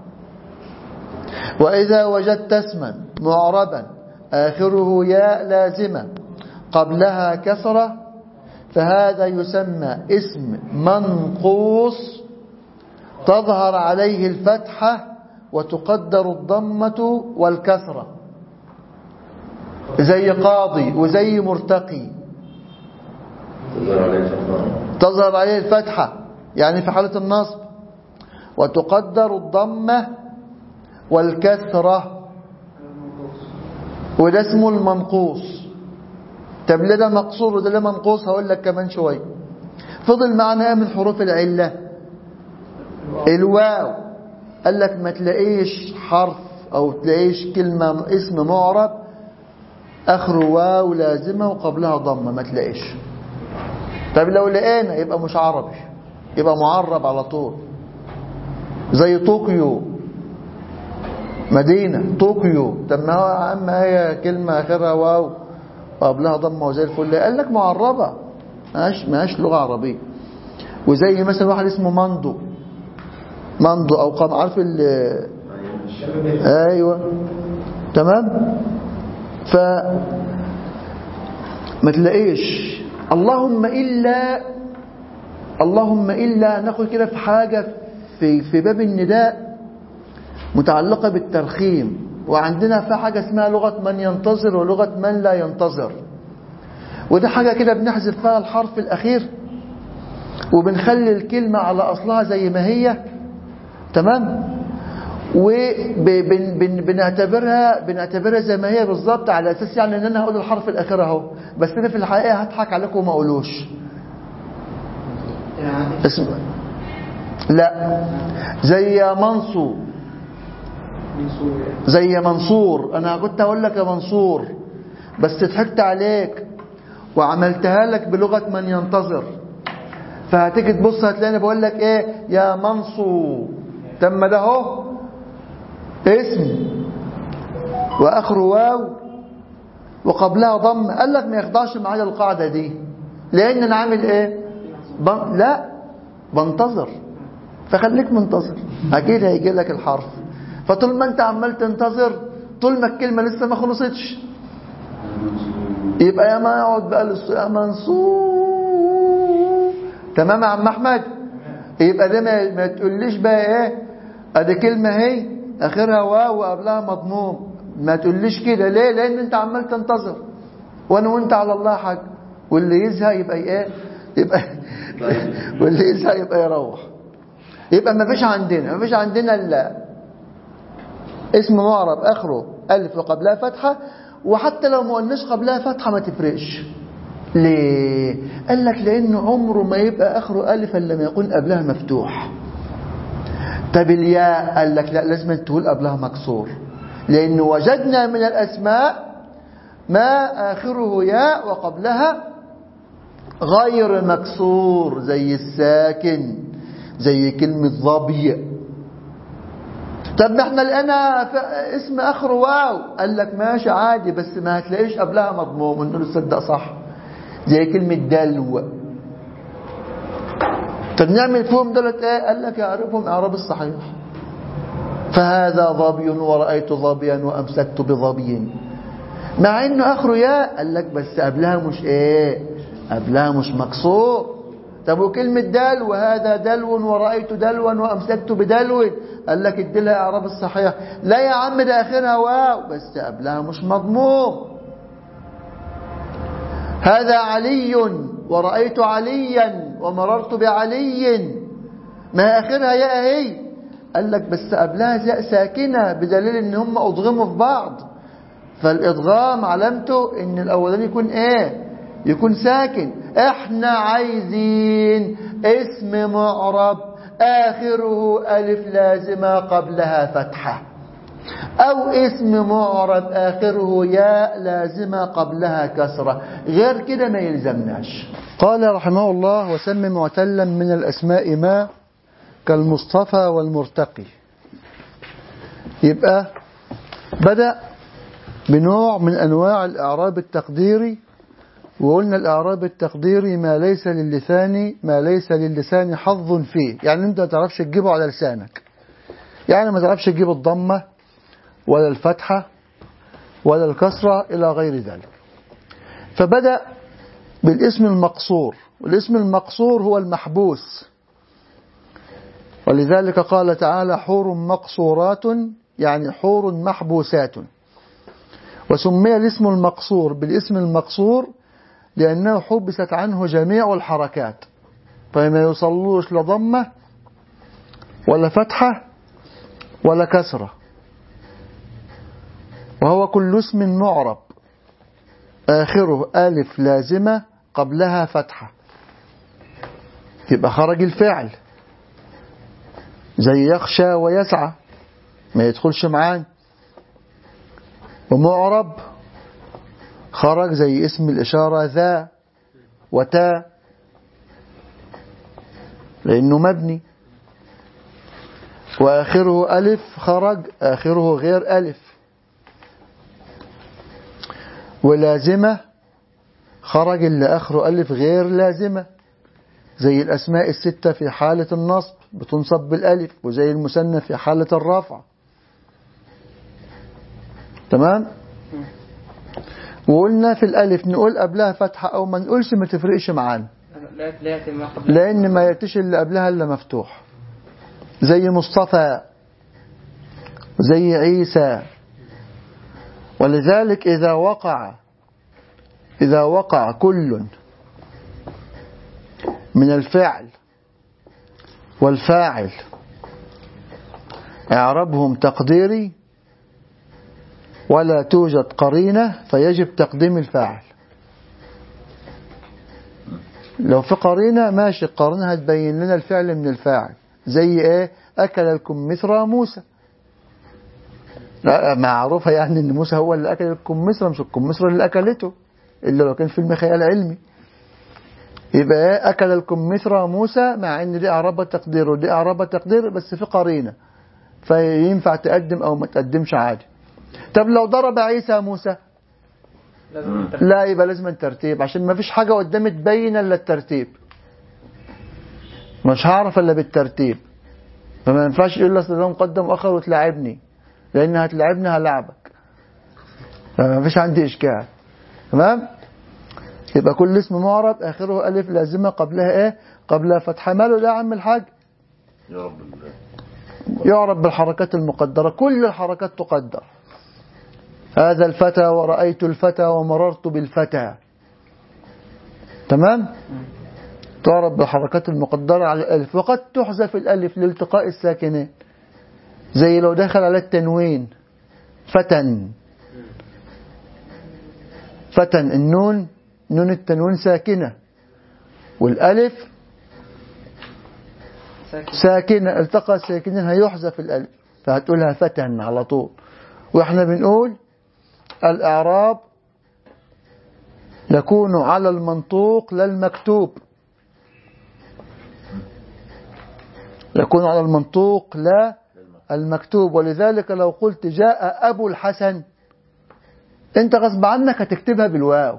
A: وإذا وجدت اسما معربا آخره ياء لازمة قبلها كسرة فهذا يسمى اسم منقوص تظهر عليه الفتحة وتقدر الضمة والكسرة، زي قاضي وزي مرتقي تظهر عليه الفتحة يعني في حالة النصب، وتقدر الضمة والكسرة، وده اسمه المنقوص. طب ليه ده مقصور وده ليه منقوص؟ هقول لك كمان شوية. فضل معنا ايه من حروف العلة؟ الواو. قال لك ما تلاقيش حرف او تلاقيش كلمة اسم معرب اخره واو لازمة وقبلها ضمة، ما تلاقيش. طب لو لقينا يبقى مش عربي، يبقى معرب على طول، زي طوكيو مدينة طوكيو. طب ما هو يا عم هي كلمة اخرها واو وقبلها ضمة وزي الفل، قال لك معربة ماهاش لغة عربية. وزي مثلا واحد اسمه مندو او قام، عارف ايوه تمام. ف ما تلاقيش اللهم الا ناخد كده في حاجة في باب النداء متعلقة بالترخيم، وعندنا في حاجة اسمها لغة من ينتظر ولغة من لا ينتظر، وده حاجة كده بنحذف فيها الحرف الأخير وبنخلي الكلمة على أصلها زي ما هي، تمام، وبنعتبرها زي ما هي بالظبط، على أساس يعني أن أنا هقول الحرف الأخير أهو، بس أنا في الحقيقة هضحك عليكم وما أقولوش. اسم لا، زي منصور. أنا كنت هقول لك يا منصور بس ضحكت عليك وعملتها لك بلغة من ينتظر، فهتيجي تبص هتلاقيني بقول لك ايه يا منصور. تم ده اهو اسم واخره واو وقبلها ضم، قال لك ما يخضعش معايا القاعدة دي، لان انا عامل ايه لا بنتظر، فخليك منتظر اكيد هيجي لك الحرف. فطول ما انت عمال تنتظر، طول ما الكلمة لسه ما خلصتش، يبقى يا ما يقعد بقى يا منصور. تمام يا عم احمد؟ يبقى ده ما تقوليش بقى ايه ادي كلمة هي اخرها واو وقبلها مضموم، ما تقوليش كده. ليه؟ لان انت عمال تنتظر وانا وانت على الله حاج، واللي يزهق يبقى ايه يبقى واللي يزهق يبقى يروح. يبقى ما فيش عندنا الا اسم معرب اخره الف وقبلها فتحة، وحتى لو ما قلناش قبلها فتحة ما تفرقش. ليه؟ قال لك لأنه عمره ما يبقى آخره ألف إلا لما يكون قبلها مفتوح. طب الياء قال لك لا، لازم تقول قبلها مكسور، لأنه وجدنا من الأسماء ما آخره ياء وقبلها غير مكسور، زي الساكن، زي كلمة ظبي. طب احنا لقينا اسم اخره واو، قال لك ماشي عادي، بس ما هتلاقيش قبلها مضموم، نقول تصدق صح، زي كلمة دلو. طب نعمل فيهم دولت ايه؟ قال لك يعرفهم اعراب الصحيح، فهذا ظبي ورأيت ظبيا وامسكت بظبي، مع انه اخره ياء، قال لك بس قبلها مش ايه، قبلها مش مكسور. طب وكلمة دلو، هذا دلو ورأيت دلوا وأمسكت بدلو، قال لك اديلها اعراب الصحيح. لا يا عم ده آخرها واو بس قبلها مش مضموم. هذا علي ورأيت عليا ومررت بعلي، ما آخرها ياء هي، قال لك بس قبلها زاء ساكنة، بدليل ان هم أضغموا في بعض، فالإضغام علامته ان الأولاني يكون ايه، يكون ساكن. احنا عايزين اسم معرب آخره ألف لازمة قبلها فتحة، أو اسم معرب آخره ياء لازمة قبلها كسرة، غير كده ما يلزمناش. قال رحمه الله وسم معتلا من الأسماء ما كالمصطفى والمرتقي. يبقى بدأ بنوع من أنواع الإعراب التقديري، وقلنا الإعراب التقديري ما ليس للسان حظ فيه، يعني انت ما تعرفش تجيبه على لسانك، يعني ما تعرفش تجيب الضمة ولا الفتحة ولا الكسرة إلى غير ذلك. فبدأ بالاسم المقصور، والاسم المقصور هو المحبوس، ولذلك قال تعالى حور مقصورات، يعني حور محبوسات. وسمي الاسم المقصور بالاسم المقصور لأنه حبست عنه جميع الحركات، فما يوصلوش لضمة ولا فتحة ولا كسرة، وهو كل اسم معرب آخره ألف لازمة قبلها فتحة، يبقى خرج الفعل، زي يخشى ويسعى ما يدخلش معان. ومعرب خرج زي اسم الإشارة ذا وتا لأنه مبني. وآخره ألف خرج آخره غير ألف. ولازمة خرج اللي آخره ألف غير لازمة، زي الأسماء الستة في حالة النصب بتنصب بالألف، وزي المثنى في حالة الرفع. تمام؟ وقلنا في الألف نقول قبلها فتحة أو ما نقولش ما تفرقش معانا، لأن ما يأتيش اللي قبلها إلا مفتوح، زي مصطفى زي عيسى. ولذلك إذا وقع كل من الفعل والفاعل إعرابهم تقديري ولا توجد قرينة فيجب تقديم الفاعل. لو في قرينة ماشي، القرينة هتبين لنا الفعل من الفاعل، زي ايه؟ أكل الكمثرى موسى، معروفة يعني ان موسى هو اللي أكل الكمثرى، مش الكمثرى اللي أكلته، إلا لو كان فيلم خيال علمي. يبقى ايه؟ أكل الكمثرى موسى، مع ان دي إعرابها تقدير ودي إعرابها تقدير، بس في قرينة فينفع تقدم أو ما تقدمش عادي. طب لو ضرب عيسى موسى لا، يبقى لازم الترتيب، عشان ما فيش حاجة قدامي تبين الا الترتيب، مش هعرف الا بالترتيب. فما ينفعش يقول لي ده مقدم واخر وتلاعبني، لان هتلاعبني هلاعبك، فما فيش عندي اشكال. تمام؟ يبقى كل اسم معرب اخره الف لازمه قبلها ايه؟ قبلها فتحه. ماله ده يا عم الحاج؟ يعرب بالحركات المقدره، كل الحركات تقدر. هذا الفتى ورأيت الفتى ومررت بالفتى. تمام؟ تعرب بالحركات المقدرة على الألف، وقد تحذف الألف لالتقاء الساكنين، زي لو دخل على التنوين فتن. فتن النون، نون التنوين ساكنة، والألف ساكنة، التقى الساكنين هيحذف الألف، فهتقولها فتن على طول. وإحنا بنقول الإعراب يكون على المنطوق لا المكتوب، يكون على المنطوق لا المكتوب. ولذلك لو قلت جاء أبو الحسن، انت غصب عنك هتكتبها بالواو،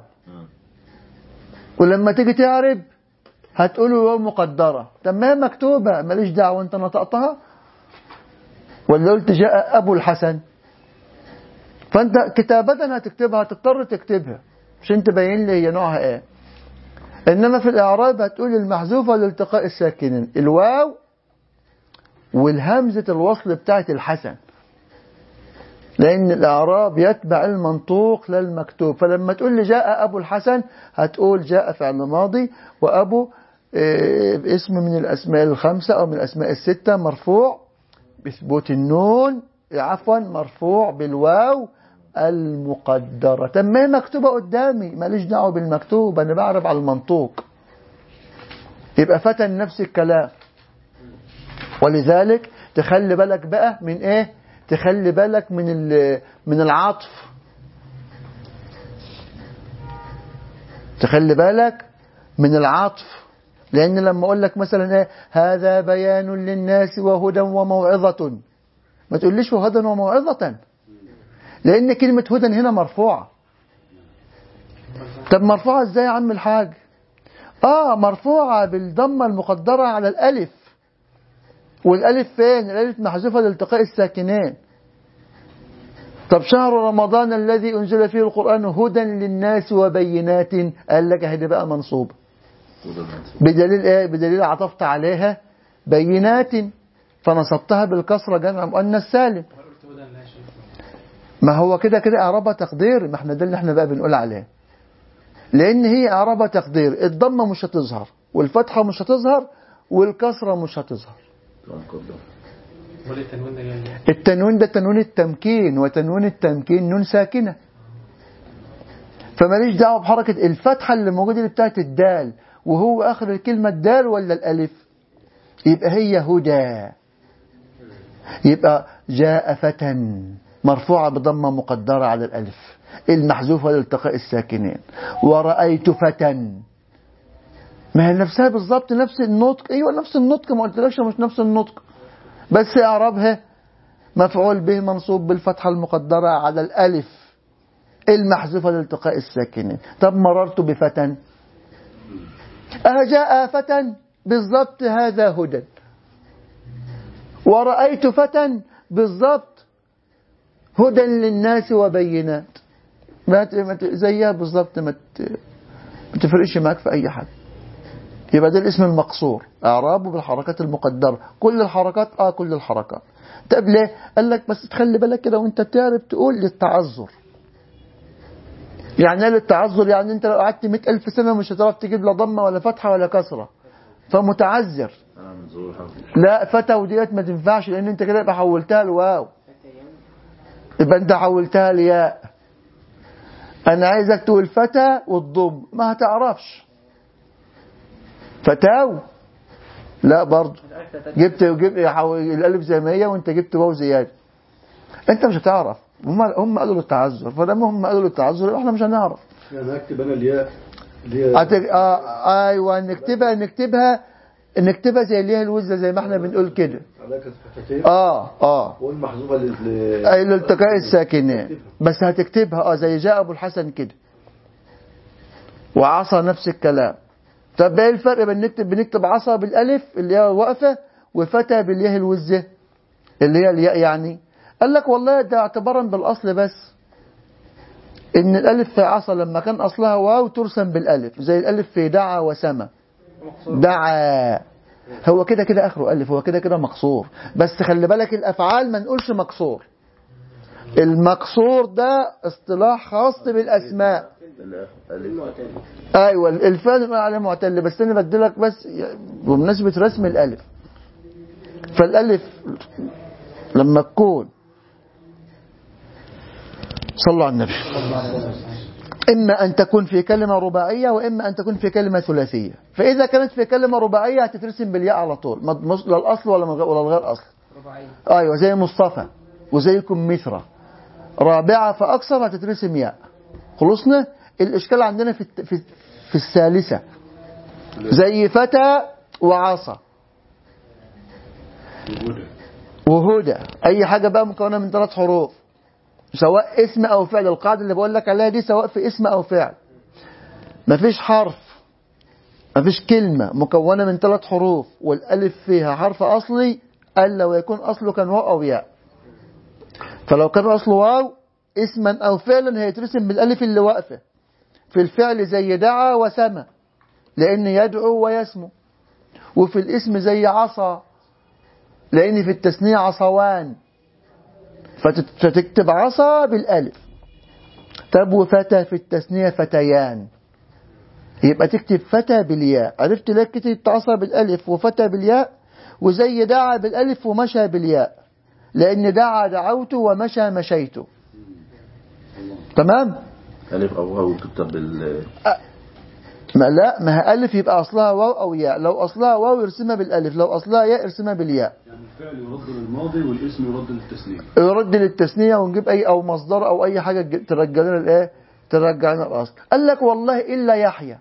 A: ولما تيجي تعرب هتقول الواو مقدرة. طب ما هي مكتوبة، ماليش دعوة، انت نطقتها. ولا قلت جاء أبو الحسن، فانت كتابة هتكتبها، هتضطر تكتبها عشان تبين لي هي نوعها ايه. انما في الاعراب هتقول المحذوفة لالتقاء الساكنين، الواو والهمزة الوصل بتاعت الحسن، لان الاعراب يتبع المنطوق لا المكتوب. فلما تقول لي جاء ابو الحسن هتقول جاء فعل ماضي، وابو اسم من الاسماء الخمسة او من الاسماء الستة، مرفوع بثبوت النون، عفوا مرفوع بالواو المقدرة. طب ما هي مكتوبة قدامي، ماليش دعوة بالمكتوب، أنا بعرف على المنطوق. يبقى فتن نفس الكلام. ولذلك تخلي بالك بقى من إيه؟ تخلي بالك من العطف، تخلي بالك من العطف. لأن لما أقول لك مثلا إيه؟ هذا بيان للناس وهدى وموعظة، ما تقوليش وهدى وموعظة، لأن كلمة هدى هنا مرفوعة. طب مرفوعة ازاي يا عم الحاج؟ مرفوعة بالضمة المقدرة على الألف. والألف فين؟ الألف محذوفة لالتقاء الساكنين. طب شهر رمضان الذي أنزل فيه القرآن هدى للناس وبينات، قال لك هدي بقى منصوبة بدليل إيه؟ بدليل عطفت عليها بينات فنصبتها بالكسرة جمع مؤنث سالم. ما هو كده كده إعرابها تقدير، ما احنا ده اللي احنا بقى بنقول عليه، لأن هي إعرابها تقدير، الضمة مش هتظهر والفتحة مش هتظهر والكسرة مش هتظهر. التنوين ده تنوين التمكين، وتنوين التمكين نون ساكنة، فماليش دعوة بحركة الفتحة اللي موجودة اللي بتاعت الدال، وهو آخر الكلمة الدال ولا الألف، يبقى هي هدى. يبقى جاء فتى مرفوعة بضمة مقدرة على الألف المحذوفة لالتقاء الساكنين. ورأيت فتى، ما هي نفسها بالظبط نفس النطق، ايوه نفس النطق، ما قلتلكش مش نفس النطق، بس اعرابها مفعول به منصوب بالفتحة المقدرة على الألف المحذوفة لالتقاء الساكنين. طب مررت بفتى، جاء فتى بالظبط هذا هدى. ورأيت فتى بالظبط هدى للناس وبينات، زيها بالظبط، ما تفرقش معاك في أي حاجة. يبقى ده الاسم المقصور اعرابه بالحركات المقدرة، كل الحركات كل الحركات. طب ليه؟ قال لك بس تخلي بالك كده وانت بتعرف تقول للتعذر. يعني ايه للتعذر؟ يعني انت لو قعدت 100,000 سنة مش هتعرف تجيب لا ضمة ولا فتحة ولا كسرة، فمتعذر. لا فتى وديت ما تنفعش، لان انت كده يبقى حولتها لواو، يبقى انت حولتها لياء. انا عايزك تقول فتى والضم، ما هتعرفش. فتاو لا برضه جبت الالف زي ما هي وانت جبت واو زياده، انت مش هتعرف. هم قالوا للتعذر، فلما هم قالوا للتعذر احنا مش هنعرف.
D: يعني اكتب انا الياء
A: ايوه نكتبها زي الياء الوزة زي ما احنا بنقول كده.
D: والمحذوفه
A: لالتقاء الساكنين، بس هتكتبها زي جاء ابو الحسن كده، وعصى نفس الكلام. طب ايه الفرق بين بنكتب عصا بالالف اللي هي واقفه وفتى بالياء الوزه اللي هي الياء؟ يعني قال لك والله ده اعتبارا بالاصل، بس ان الالف في عصا لما كان اصلها واو ترسم بالالف زي الالف في دعا وسما. دعا هو كده كده اخره الف، هو كده كده مقصور، بس خلي بالك الافعال ما نقولش مقصور. المقصور ده اصطلاح خاص بالاسماء. ايوه الفعل بنقول عليه معتل، بس انا بدلك بس بمناسبه رسم الالف. فالالف لما تكون، صلوا على النبي، اما ان تكون في كلمه رباعيه واما ان تكون في كلمه ثلاثيه. فاذا كانت في كلمه رباعيه هتترسم بالياء على طول، لا الاصل ولا الغير اصل. ايوه زي مصطفى وزيكم مثرى. رابعه فاكثر هتترسم ياء. خلصنا. الاشكال عندنا في الثالثه زي فتى وعصا وهدى، اي حاجه بقى مكونه من 3 حروف سواء اسم او فعل. القاعده اللي بقول لك عليها دي سواء في اسم او فعل، مفيش حرف، مفيش كلمه مكونه من 3 حروف والالف فيها حرف اصلي الا ويكون اصله كان واو او ياء. فلو كان اصله واو اسما او فعلا هيترسم بالالف اللي واقفه. في الفعل زي دعا وسمى لان يدعو ويسمو، وفي الاسم زي عصا لان في التثنيه عصوان، فتكتب عصا بالالف. طب وفتى في التثنيه فتيان، يبقى تكتب فتى بالياء. عرفت ليه كتبت عصا بالالف وفتى بالياء؟ وزي دعا بالالف ومشى بالياء، لان دعا دعوت ومشى مشيت. تمام.
D: الف او واو تكتب بال
A: ما هي الف يبقى اصلها واو او ياء. لو اصلها واو يرسمها بالالف، لو اصلها ياء يرسمها بالياء.
D: يعني الفعل يرد للماضي والاسم يرد للتثنيه.
A: يرد للتثنيه، ونجيب اي او مصدر او اي حاجه ترجع لنا الايه، ترجع لنا الاصل. قال لك والله الا يحيى،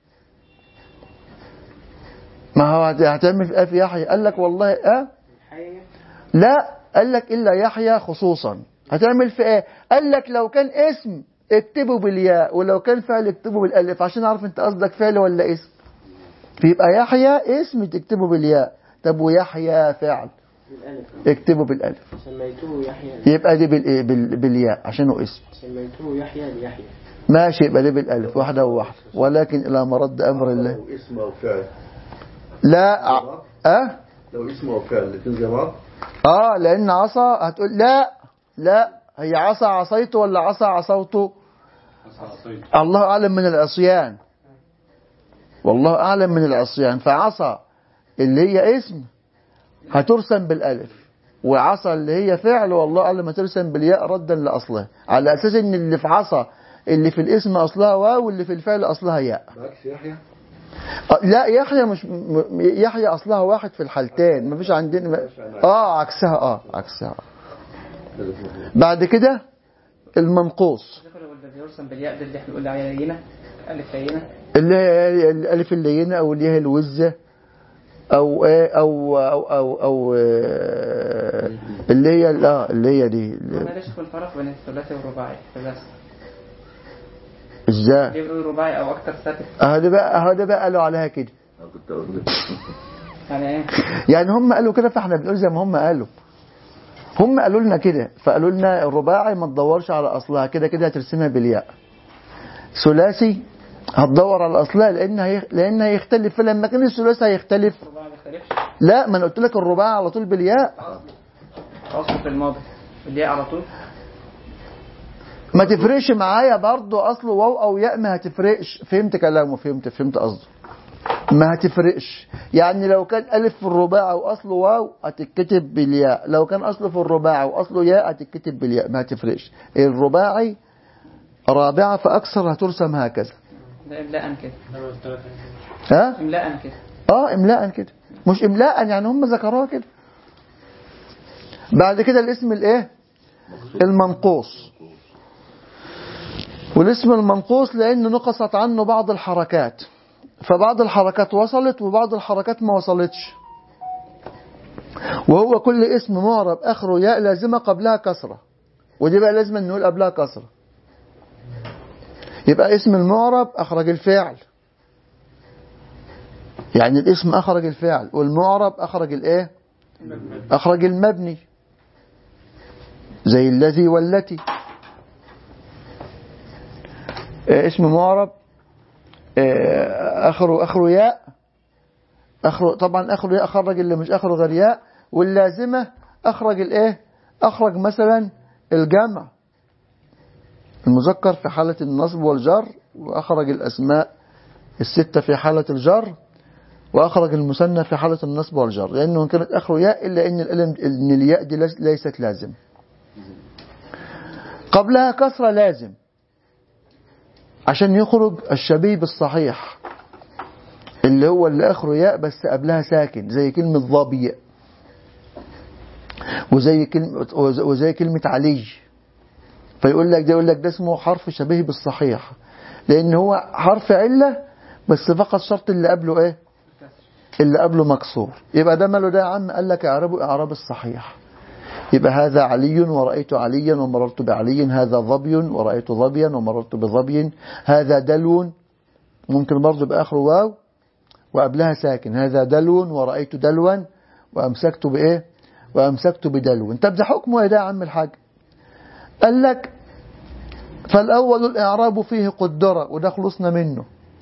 A: ما هو هتعمل في في يحيى؟ قال لك والله لا، قال لك الا يحيى خصوصا هتعمل في ايه؟ قال لك لو كان اسم اكتبه بالياء، ولو كان فعل اكتبه بالالف عشان اعرف انت قصدك فعل ولا اسم. فيبقى يحيى اسم تكتبه بالياء. طب ويحيى فعل اكتبه بالالف.
B: سميته يحيى.
A: يبقى دي بالياء عشانه اسم.
B: سميته يحيى ليحيى.
A: ماشي، يبقى دي بالالف واحده وواحده، ولكن الى مرد امر الله.
D: لو اسم او فعل.
A: لا
D: لو اسم او فعل الاثنين زي بعض.
A: لان عصا هتقول لا هي عصا عصيته ولا عصا عصوته؟ الله اعلم من العصيان، والله اعلم من العصيان. فعصا اللي هي اسم هترسم بالالف، وعصا اللي هي فعل والله اعلم هترسم بالياء ردا لاصلها، على اساس ان اللي في عصا اللي في الاسم اصلها واو واللي في الفعل اصلها ياء.
D: بعكس يحيى.
A: لا يحيى مش يحيى اصلها واحد في الحالتين، مفيش عندنا عكسها عكسها. بعد كده المنقوص
B: الذي يرسم بالياء ده اللي احنا بنقول عليها لينه، الف لينه،
A: اللي هي الالف اللينه او اللي هي الوزه او اللي هي اللي هي دي.
B: معلش في الفرق بين الثلاثي والرباعي.
A: ازاي؟
B: بيقولوا رباعي او اكتر ثابت.
A: هذا بقى قالوا عليها كده.
D: كنت اقول لك
B: يعني ايه؟
A: يعني هم قالوا كده فاحنا بنقول زي ما هم قالوا. هم قالوا لنا كده، فقالوا لنا الرباعي ما تدورش على اصلها، كده هترسمها بالياء. ثلاثي هتدور على اصلها لان هيختلف، فلما كان الثلاثي هيختلف.
B: الرباعي ما يختلفش.
A: لا، ما انا قلت لك الرباعي على طول بالياء.
B: اصله في الماضي بالياء على طول.
A: ما تفرقش معايا برضو اصله واو او ياء، ما هتفرقش. فهمت كلامه، فهمت قصده. ما هتفرقش. يعني لو كان الف في الرباعي واصله واو هتتكتب بالياء، لو كان اصله في الرباعي واصله ياء هتتكتب بالياء، ما هتفرقش. الرباعي رابعه فاكثر هترسم هكذا.
B: ده املاء كده. املاء كده.
A: املاء كده، مش املاء يعني هم ذكروها كده. بعد كده الاسم الايه؟ المنقوص. والاسم المنقوص لأنه نقصت عنه بعض الحركات، فبعض الحركات وصلت وبعض الحركات ما وصلتش. وهو كل اسم معرب آخره ياء لازمة قبلها كسرة، ودي بقى لازم نقول قبلها كسرة. يبقى اسم المعرب أخرج الفعل، يعني الاسم أخرج الفعل، والمعرب أخرج الإيه؟ أخرج المبني، زي الذي والتي. اسم معرب اخره ياء، طبعا اخره ياء، اخرج اللي مش اخره غير ياء. واللازمه اخرج الايه؟ اخرج مثلا الجمع المذكر في حاله النصب والجر، واخرج الاسماء السته في حاله الجر، واخرج المثنى في حاله النصب والجر، لانه ان كانت اخره ياء الا ان الياء دي ليست لازم. قبلها كسره لازم عشان يخرج الشبيه بالصحيح، اللي هو اللي اخره ياء بس قبلها ساكن، زي كلمة ظبي، وزي كلمة علي. فيقول لك ده اسمه حرف شبيه بالصحيح، لان هو حرف علة بس فقط شرط اللي قبله ايه؟ اللي قبله مكسور. يبقى ده ماله ده يا عم؟ قال لك اعربه اعراب الصحيح. يبقى هذا علي ورأيت عليا ومررت بعلي، هذا ظبي ورأيت ظبيا ومررت بظبي، هذا دلو ممكن برضه بآخر واو وقبلها ساكن، هذا دلو ورأيت دلوا وأمسكت بإيه؟ وأمسكت بدلو. طب ده حكمه إيه ده يا عم الحاج؟ قال لك فالأول الإعراب فيه قدرة، وده خلصنا منه.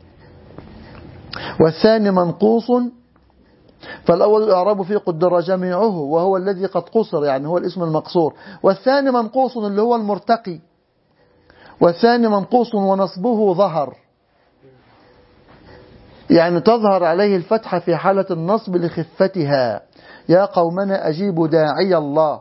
A: والثاني منقوص، فالأول الإعراب فيه قدر جميعه وهو الذي قد قصر، يعني هو الاسم المقصور. والثاني منقوص اللي هو المرتقي. والثاني منقوص ونصبه ظهر، يعني تظهر عليه الفتحة في حالة النصب لخفتها. يا قومنا أجيبوا داعي الله،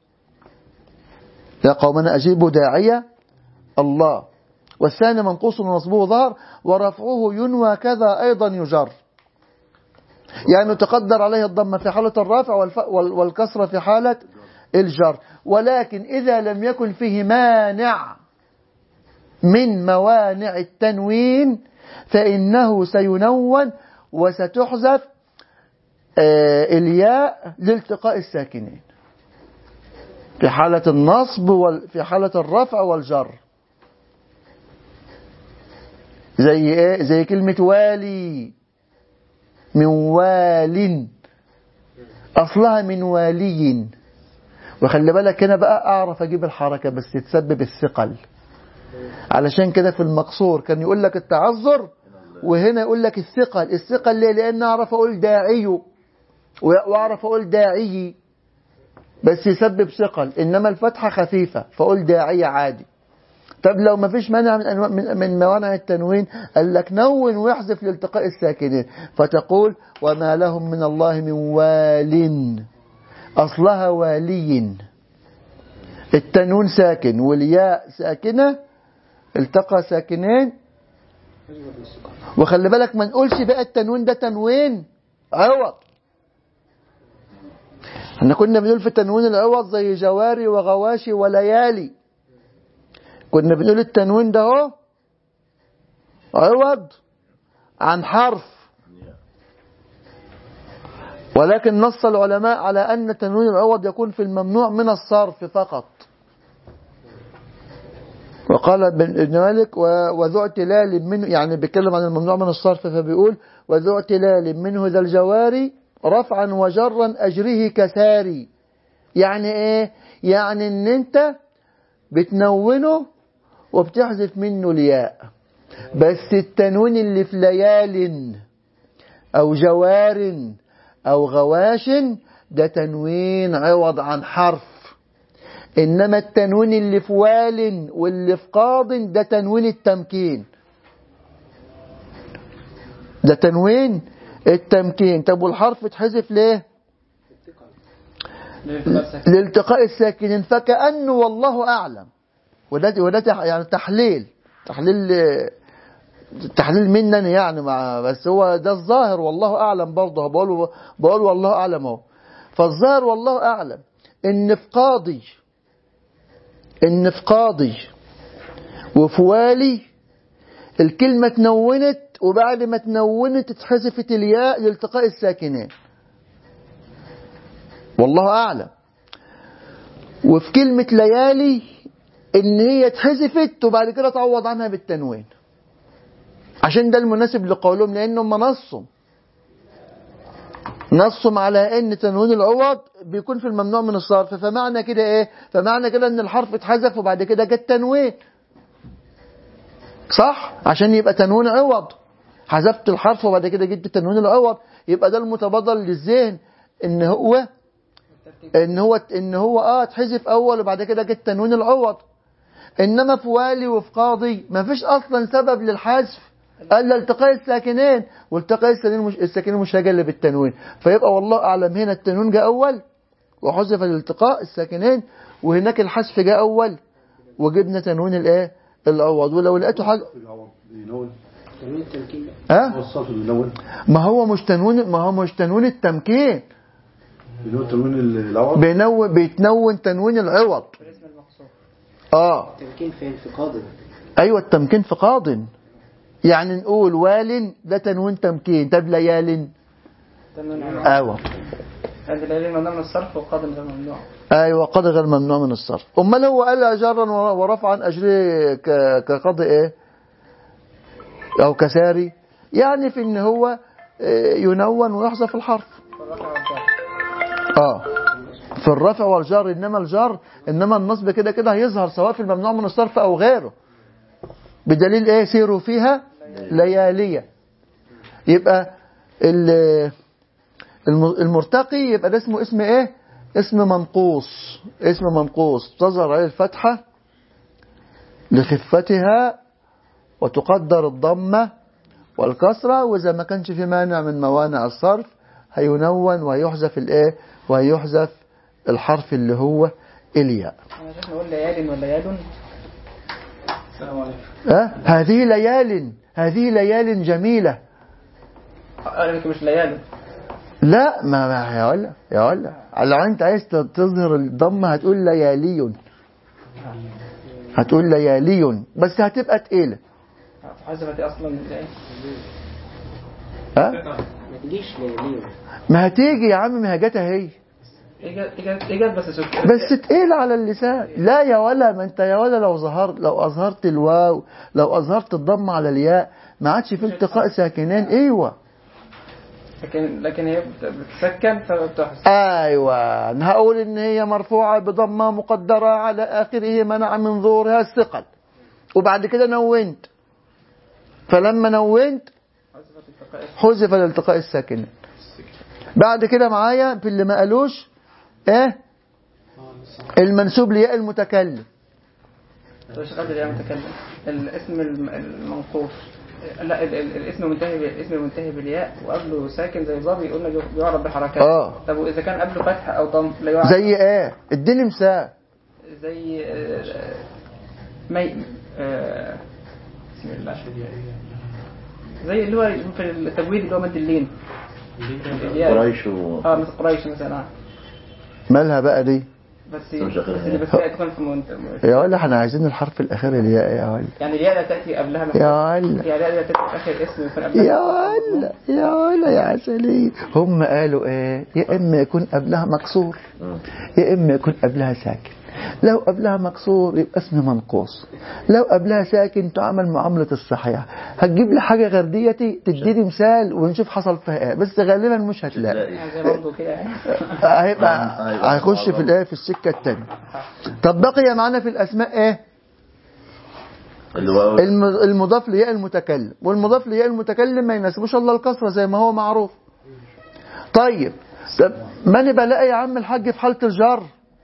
A: يا قومنا أجيبوا داعي الله. والثاني منقوص ونصبه ظهر، ورفعه ينوى كذا أيضا يجر، يعني تقدر عليه الضمة في حالة الرفع والكسرة في حالة الجر. ولكن إذا لم يكن فيه مانع من موانع التنوين فإنه سينون وستحذف الياء لالتقاء الساكنين في حالة النصب وفي حالة الرفع والجر. زي ايه؟ زي كلمة والي، من وال، أصلها من والي. وخلي بالك هنا بقى أعرف أجيب الحركة بس تسبب الثقل. علشان كده في المقصور كان يقول لك التعذر، وهنا يقول لك الثقل. الثقل ليه؟ لأن أعرف أقول داعي وأعرف أقول داعي بس يسبب ثقل، إنما الفتحة خفيفة فأقول داعي عادي. طب لو ما فيش مانع من موانع التنوين، قال لك نون ويحذف لالتقاء الساكنين، فتقول وما لهم من الله من وال. أصلها والي، التنون ساكن والياء ساكنة، التقى ساكنين. وخلي بالك ما نقولش بقى التنوين ده تنوين عوض. احنا كنا بنقول في تنوين العوض زي جواري وغواشي وليالي، كنا بنقول التنوين ده هو عوض عن حرف، ولكن نص العلماء على أن تنوين العوض يكون في الممنوع من الصرف فقط. وقال ابن مالك وذو اعتلال منه، يعني بيتكلم عن الممنوع من الصرف، فبيقول وذو اعتلال منه ذا الجواري رفعا وجرا أجره كساري. يعني ايه؟ يعني ان انت بتنونه وبتحذف منه الياء، بس التنوين اللي في ليال او جوار أو غواش ده تنوين عوض عن حرف. إنما التنوين اللي في وال واللي في قاض ده تنوين التمكين، ده تنوين التمكين. طب والحرف اتحذف ليه؟ لالتقاء الساكنين. فكأنه والله أعلم، وده يعني تحليل منني يعني، بس هو ده الظاهر والله أعلم برضه. بقول والله أعلم اهو. فالظاهر والله أعلم إن في قاضي وفي والي الكلمة تنونت، وبعد ما تنونت اتحذفت الياء لالتقاء الساكنين، والله أعلم. وفي كلمة ليالي إن هي اتحذفت وبعد كده تعوض عنها بالتنوين، عشان ده المناسب لقولهم، لأنهم نصهم على أن تنوين العوض بيكون في الممنوع من الصرف. فمعنى كده إيه؟ فمعنى كده أن الحرف اتحذف وبعد كده جت تنوين، صح؟ عشان يبقى تنوين عوض، حذفت الحرف وبعد كده جبت تنوين العوض. يبقى ده المتبادل للذهن إن هو اتحذف أول وبعد كده جت تنوين العوض. إنما في والي وفي قاضي ما فيش أصلا سبب للحذف قال التقاء الساكنين، والتقاء الساكنين مش هيجي الا بالتنوين. فيبقى والله أعلم هنا التنوين جاء أول وحذف الالتقاء الساكنين، وهناك الحذف جاء أول وجبنا تنوين الايه العوض. ولو لقيته حاجة
E: تنوين التمكين
A: ما هو مش تنوين التمكين،
D: تنوين العوض
A: بيتنون تنوين العوض.
E: التمكين فين؟ في قاض.
A: ايوه التمكين في قاض. يعني نقول وال ده تنوين تمكين. طب ليال عوض.
B: هذا ليال ممنوع من الصرف وقاض غير ممنوع.
A: ايوه قاض غير ممنوع من الصرف. امال هو قال جرا ورفعا اجري كقاضي ايه او كساري، يعني في ان هو ينون ويحذف الحرف في الرفع والجر. انما النصب كده هيظهر سواء في الممنوع من الصرف او غيره، بدليل ايه؟ سيروا فيها ليالية. يبقى المرتقي يبقى ده اسم ايه؟ اسم منقوص تظهر عليه الفتحة لخفتها وتقدر الضمة والكسرة، وإذا ما كانش في مانع من موانع الصرف هينون ويحذف الايه؟ ويحذف الحرف اللي هو الياء.
B: نقول ليال وليال.
C: السلام عليكم.
A: هذه ليال جميلة.
B: مش ليال.
A: لا ما يا ولا لو انت عايز تظهر الضمة هتقول ليالي، بس هتبقى تقيلة.
B: حذفت اصلا
E: ما تجيش ليالي.
A: ما هتيجي يا عم، ما هي اهي.
B: إيجاد
A: بس تقيل على اللسان. لا يا ولا، ما انت يا ولا لو اظهرت الواو، لو اظهرت الضمة على الياء ما عادش في التقاء ساكنين. ايوه
B: لكن هي بتسكن فبتحذف.
A: ايوه، هقول ان هي مرفوعه بضمه مقدره على اخره منع من ظهورها الثقل، وبعد كده نونت، فلما نونت حذف الالتقاء الساكنين. بعد كده معايا في اللي ما قالوش ايه المنسوب لياء المتكلم.
B: مش قادر يا متكلم. الاسم المنقوص، لا الاسم منتهي بالياء وقبله ساكن زي ظبي قلنا بيعرف بحركات. طب واذا كان قبله فتح او ضم لا يعرف.
A: زي ايه؟ اديني مثال.
B: زي بسم الله، زي اللي هو في التجويد اللي هو مد اللين
D: قريش
B: مثل قريش مثلا.
A: مالها بقى دي؟
B: بس الياء تكون في
A: يا ولا احنا عايزين الحرف الاخير الياء يا ولا.
B: يعني الياء لا تاتي قبلها
A: يا ولا،
B: يعني الياء لا تاتي اخر اسم يكون قبلها
A: يا ولا يا عسلي. هم قالوا ايه؟ يا اما يكون قبلها مكسور يا اما يكون قبلها ساكن. لو قبلها مكسور يبقى اسم منقوص، لو قبلها ساكن تعامل معاملة الصحيح. هتجيب لي حاجة غير ديتي تديني مثال ونشوف حصل فيها ايه، بس غالبا مش هتلاقي.
B: زي برضه كده
A: هيبقى هيخش في الايه في السكة التانية. طب بقي معانا في الاسماء ايه؟ المضاف لياء المتكلم، والمضاف لياء المتكلم ما يناسبوش الا الكسرة زي ما هو معروف. طيب ماني بلاقي يا عم الحاج في حالة الجر؟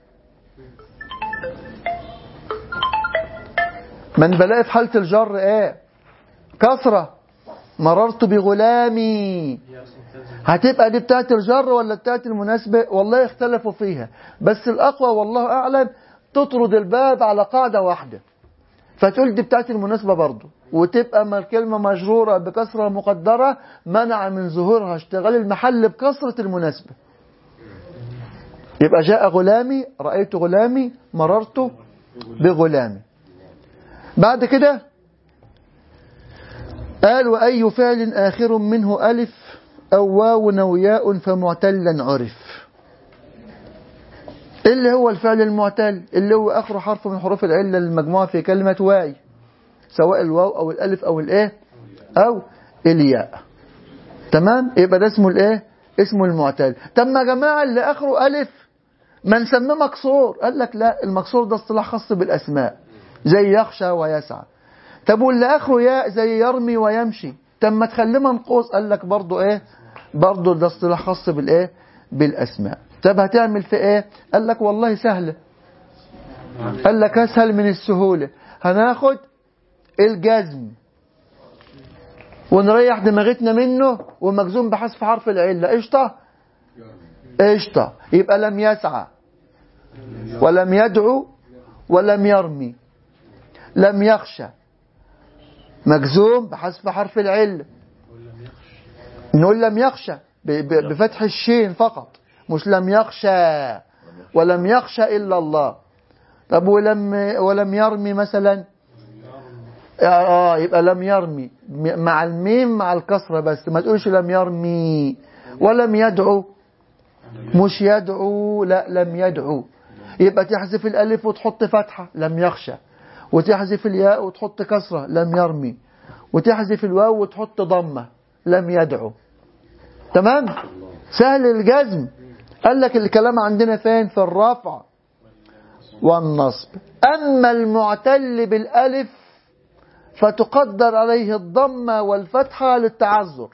A: من بلاقي في حالة الجر ايه؟ كسرة. مررت بغلامي، هتبقى دي بتاعت الجر ولا بتاعت المناسبة؟ والله اختلفوا فيها، بس الأقوى والله أعلم تطرد الباب على قاعدة واحدة، فتقول دي بتاعت المناسبة برضو، وتبقى الكلمة مجرورة بكسرة مقدرة منع من ظهورها اشتغال المحل بكسرة المناسبة. يبقى جاء غلامي، رأيت غلامي، مررت بغلامي. بعد كده قال وأي فعل آخر منه ألف أو واو أو ياء فمعتلا عرف. اللي هو الفعل المعتل اللي هو آخر حرف من حروف العلة المجموعة في كلمة واي، سواء الواو أو الألف أو الإيه أو الياء. تمام؟ يبقى ده اسمه الإيه؟ اسمه المعتل. طب ما يا جماعة اللي آخره ألف ما نسميه مكسور؟ قال لك لا، المكسور ده اصطلاح خاص بالأسماء زي يخشى ويسعى. طب واللي اخره ياء زي يرمي ويمشي، طب ما تخليه منقوص؟ قال لك برضه ايه؟ برضه ده اصطلاح خاص بالايه؟ بالاسماء. طب هتعمل في ايه؟ قال لك والله سهله. قال لك اسهل من السهوله، هناخد الجزم ونريح دماغتنا منه ومجزوم بحذف حرف العله. قشطه قشطه. يبقى لم يسعى ولم يدعو ولم يرمي. لم يخشى مجزوم بحذف حرف العله. نقول لم يخشى بفتح الشين فقط، مش لم يخشى. ولم يخشى الا الله. طب ولم يرمي مثلا؟ يبقى لم يرمي مع الميم مع الكسره بس، ما تقولش لم يرمي. ولم يدعو، مش يدعو، لا لم يدعو. يبقى تحذف الالف وتحط فتحه لم يخشى، وتحذف الياء وتحط كسرة لم يرمي، وتحذف الواو وتحط ضمة لم يدعو. تمام؟ سهل الجزم. قال لك الكلام عندنا فين؟ في الرفع والنصب. أما المعتل بالألف فتقدر عليه الضمة والفتحة للتعذر.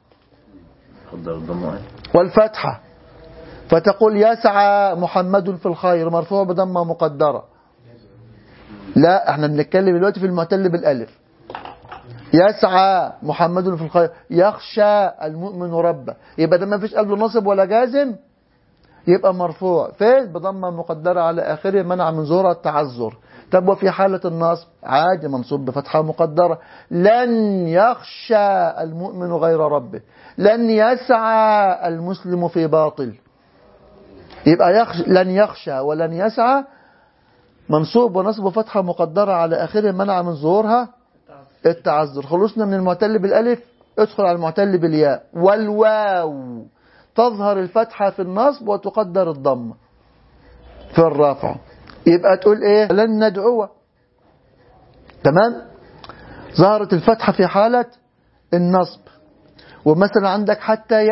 A: والفتحة فتقول يسعى محمد في الخير مرفوع بضمة مقدرة. لا، احنا بنتكلم دلوقتي في المعتل بالالف. يسعى محمد في الخير، يخشى المؤمن ربه. يبقى ده ما فيش قبله نصب ولا جازم، يبقى مرفوع فين؟ بضمه مقدره على اخره منع من ظهورها التعذر. طب وفي حاله النصب عادي منصوب بفتحه مقدره. لن يخشى المؤمن غير ربه، لن يسعى المسلم في باطل. يبقى لن يخشى ولن يسعى منصوب ونصب فتحة مقدرة على آخره منع من ظهورها التعذر. خلصنا من المعتل بالألف، ادخل على المعتل بالياء. والواو تظهر الفتحة في النصب وتقدر الضمة في الرفع. يبقى تقول ايه؟ لن ندعو. تمام؟ ظهرت الفتحة في حالة النصب ومثلا عندك حتى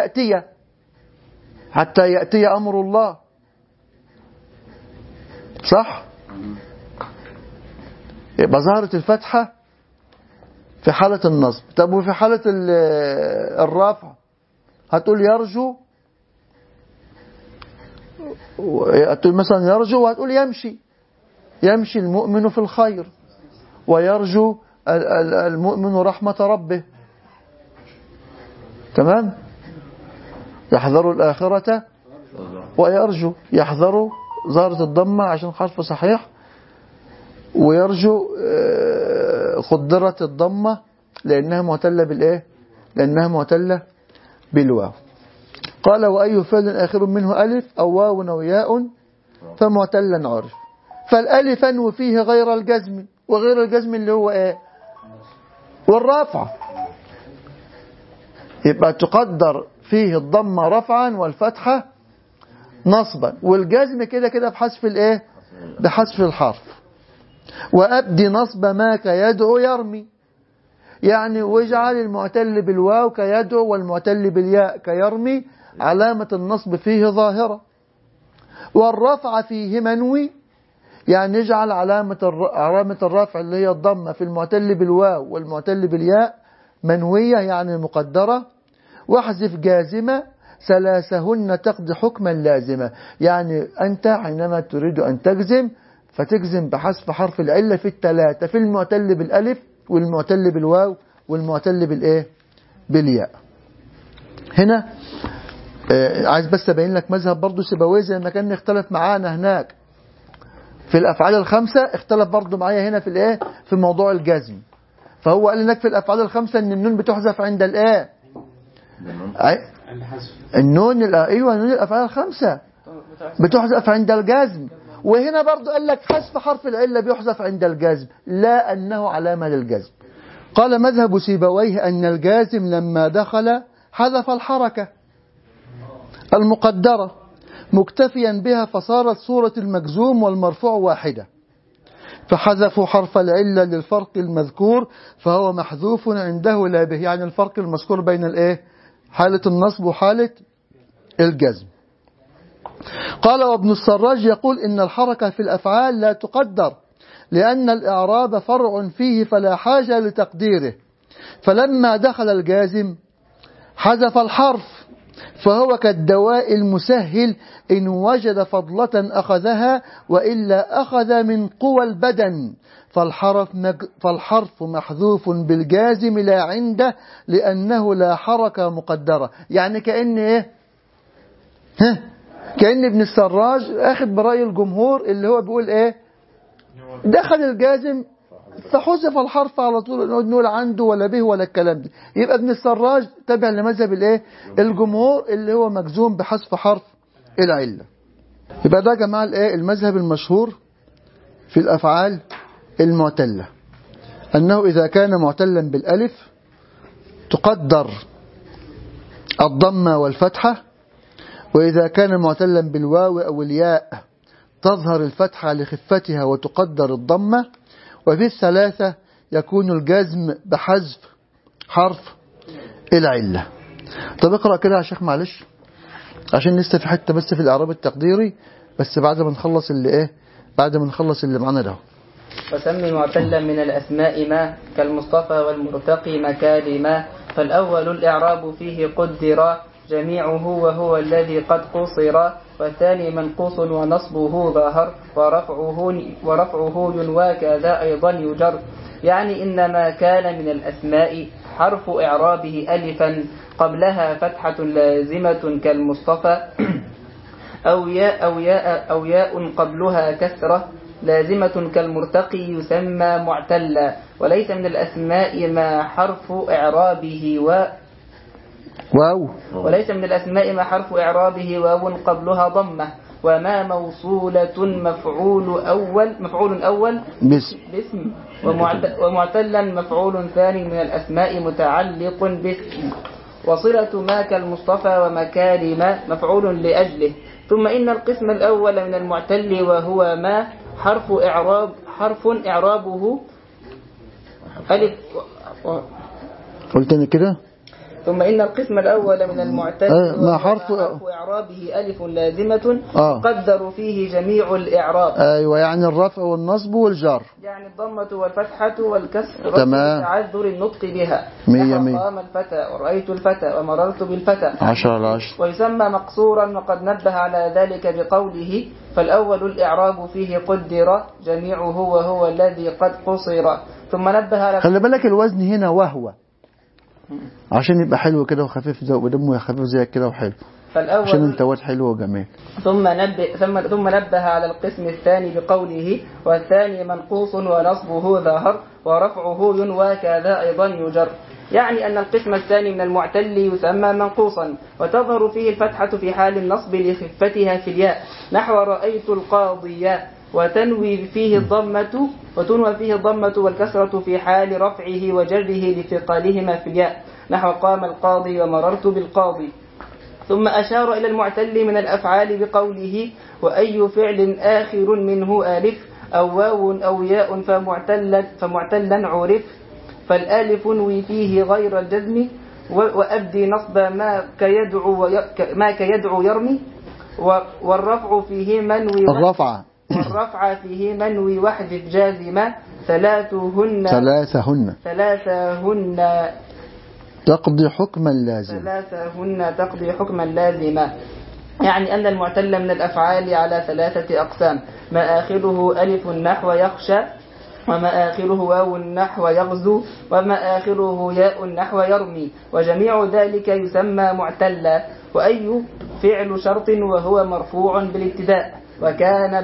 A: يأتي أمر الله، صح؟ يبقى ظهرت الفتحة في حالة النصب. طب وفي حالة الرفع هتقول يرجو، هتقول مثلا يرجو، وهتقول يمشي المؤمن في الخير، ويرجو المؤمن رحمة ربه. تمام؟ يحذر الآخرة ويرجو، يحذر ظهرت الضمة عشان حرف صحيح، ويرجو خدرت الضمة لأنها معتلة بالإيه؟ لأنها معتلة بالواو. قال وأي فعل آخر منه ألف أو واو أو ياء فمعتلا عرف. فالألف أنو فيه غير الجزم، وغير الجزم اللي هو إيه؟ والرفع. يبقى تقدر فيه الضمة رفعا والفتحة نصبا، والجزم كده كده بحذف الإيه؟ بحذف الحرف. وأبدي نصب ما كيدعو يرمي، يعني واجعل المعتل بالواو كيدعو والمعتل بالياء كيرمي علامة النصب فيه ظاهرة. والرفع فيه منوي، يعني اجعل علامة الرفع اللي هي الضمة في المعتل بالواو والمعتل بالياء منوية يعني مقدرة. واحذف جازمة ثلاثهن تقضي حكما لازمة، يعني أنت حينما تريد أن تجزم فتجزم بحذف حرف العلة في الثلاثة، في المعتل بالألف والمعتل بالواو والمعتل بالإيه؟ بالياء. هنا عايز بس أبين لك مذهب برضو سيبويه زي ما كان اختلف معانا هناك في الأفعال الخمسة، اختلف برضو معايا هنا في الإيه؟ في موضوع الجزم. فهو قال لك في الأفعال الخمسة إن النون بتحذف عند الإيه؟ النون أيوة، النون الأفعال الخمسة بتحذف عند الجزم. وهنا برضو قال لك حذف حرف العلة بيحذف عند الجزم، لا أنه علامة للجزم. قال مذهب سيبويه أن الجازم لما دخل حذف الحركة المقدرة مكتفيا بها، فصارت صورة المجزوم والمرفوع واحدة، فحذفوا حرف العلة للفرق المذكور فهو محذوف عنده لا به، يعني الفرق المذكور بين الإيه؟ حالة النصب وحالة الجزم. قال وابن السراج يقول إن الحركة في الأفعال لا تقدر لأن الإعراب فرع فيه فلا حاجة لتقديره، فلما دخل الجازم حذف الحرف، فهو كالدواء المسهل إن وجد فضلة أخذها وإلا أخذ من قوى البدن، فالحرف محذوف بالجازم لا عنده لأنه لا حركة مقدرة. يعني كأن إيه؟ كأن ابن السراج أخذ برأي الجمهور اللي هو بيقول إيه؟ دخل الجازم فحذف الحرف على طول، نقول عنده ولا به ولا الكلام ده. يبقى ابن السراج تابع لمذهب الايه؟ الجمهور اللي هو مجزوم بحذف حرف العله. يبقى ده يا جماعه الايه؟ المذهب المشهور في الافعال المعتله، انه اذا كان معتلا بالالف تقدر الضمه والفتحه، واذا كان معتلا بالواو او الياء تظهر الفتحه لخفتها وتقدر الضمه، وفي الثلاثة يكون الجزم بحذف حرف العلة. طب اقرأ كده يا شيخ معلش عشان لسه في حتة بس في الإعراب التقديري، بس بعد ما نخلص اللي ايه؟ بعد ما نخلص اللي معانا ده.
B: وسمي معتلا من الأسماء ما كالمصطفى والمرتقي مكارما، فالأول الإعراب فيه قدر جميعه وهو الذي قد قصر، والثاني منقوص ونصبه ظاهر ورفعه ينوى كذا أيضا يجر. يعني إنما كان من الأسماء حرف إعرابه ألفا قبلها فتحة لازمة كالمصطفى أو ياء قبلها كسرة لازمة كالمرتقي يسمى معتلا. وليس من الأسماء ما حرف إعرابه وليس من الأسماء ما حرف إعرابه واو قبلها ضمة، وما موصولة مفعول أول باسم ومعتلا مفعول ثاني من الأسماء متعلق باسم. وصلة ما كالمصطفى ومكارم مفعول لأجله. ثم إن القسم الأول من المعتل وهو ما حرف إعرابه ألف.
A: قلت أنا كده
B: ثم إن القسم الأول من المعتل
A: ما حرف
B: إعرابه ألف لازمة
A: آه.
B: قدر فيه جميع الإعراب.
A: أيوة، يعني الرفع والنصب والجر،
B: يعني الضمة والفتحة والكسر
A: تمام.
B: لتعذر النطق بها.
A: مية مية.
B: قام الفتى ورأيت الفتى ومررت بالفتى
A: 10/10.
B: ويسمى مقصورا، وقد نبه على ذلك بقوله فالأول الإعراب فيه قدر جميعه وهو الذي قد قصر. ثم نبه على
A: خلي بالك الوزن هنا وهو، عشان يبقى حلو كده وخفيف زي ودمه خفيف زي كده وحلو، عشان انت واد حلو وجميل.
B: ثم نبه على القسم الثاني بقوله والثاني منقوص ونصبه ظاهر ورفعه ينوى كذا أيضا يجر. يعني أن القسم الثاني من المعتل يسمى منقوصا، وتظهر فيه الفتحة في حال النصب لخفتها في الياء، نحو رأيت القاضية، وتنوي فيه الضمة والكسرة في حال رفعه وجره لثقلهما في الياء، نحو قام القاضي ومررت بالقاضي. ثم أشار إلى المعتل من الأفعال بقوله وأي فعل آخر منه ألف أو واو أو ياء فمعتلا عرف، فالآلف نوي فيه غير الجزم، وأبدي نصب ما كيدعو يرمي، والرفع فيه منوي والرفع فيه منوي واحذف جازمة ثلاثهن
A: تقضي حكما لازما.
B: يعني أن المعتل من الأفعال على 3 أقسام: ما آخره ألف نحو يخشى، وما آخره واو نحو يغزو، وما آخره ياء نحو يرمي، وجميع ذلك يسمى معتلا. وأي فعل شرط وهو مرفوع بالابتداء وكان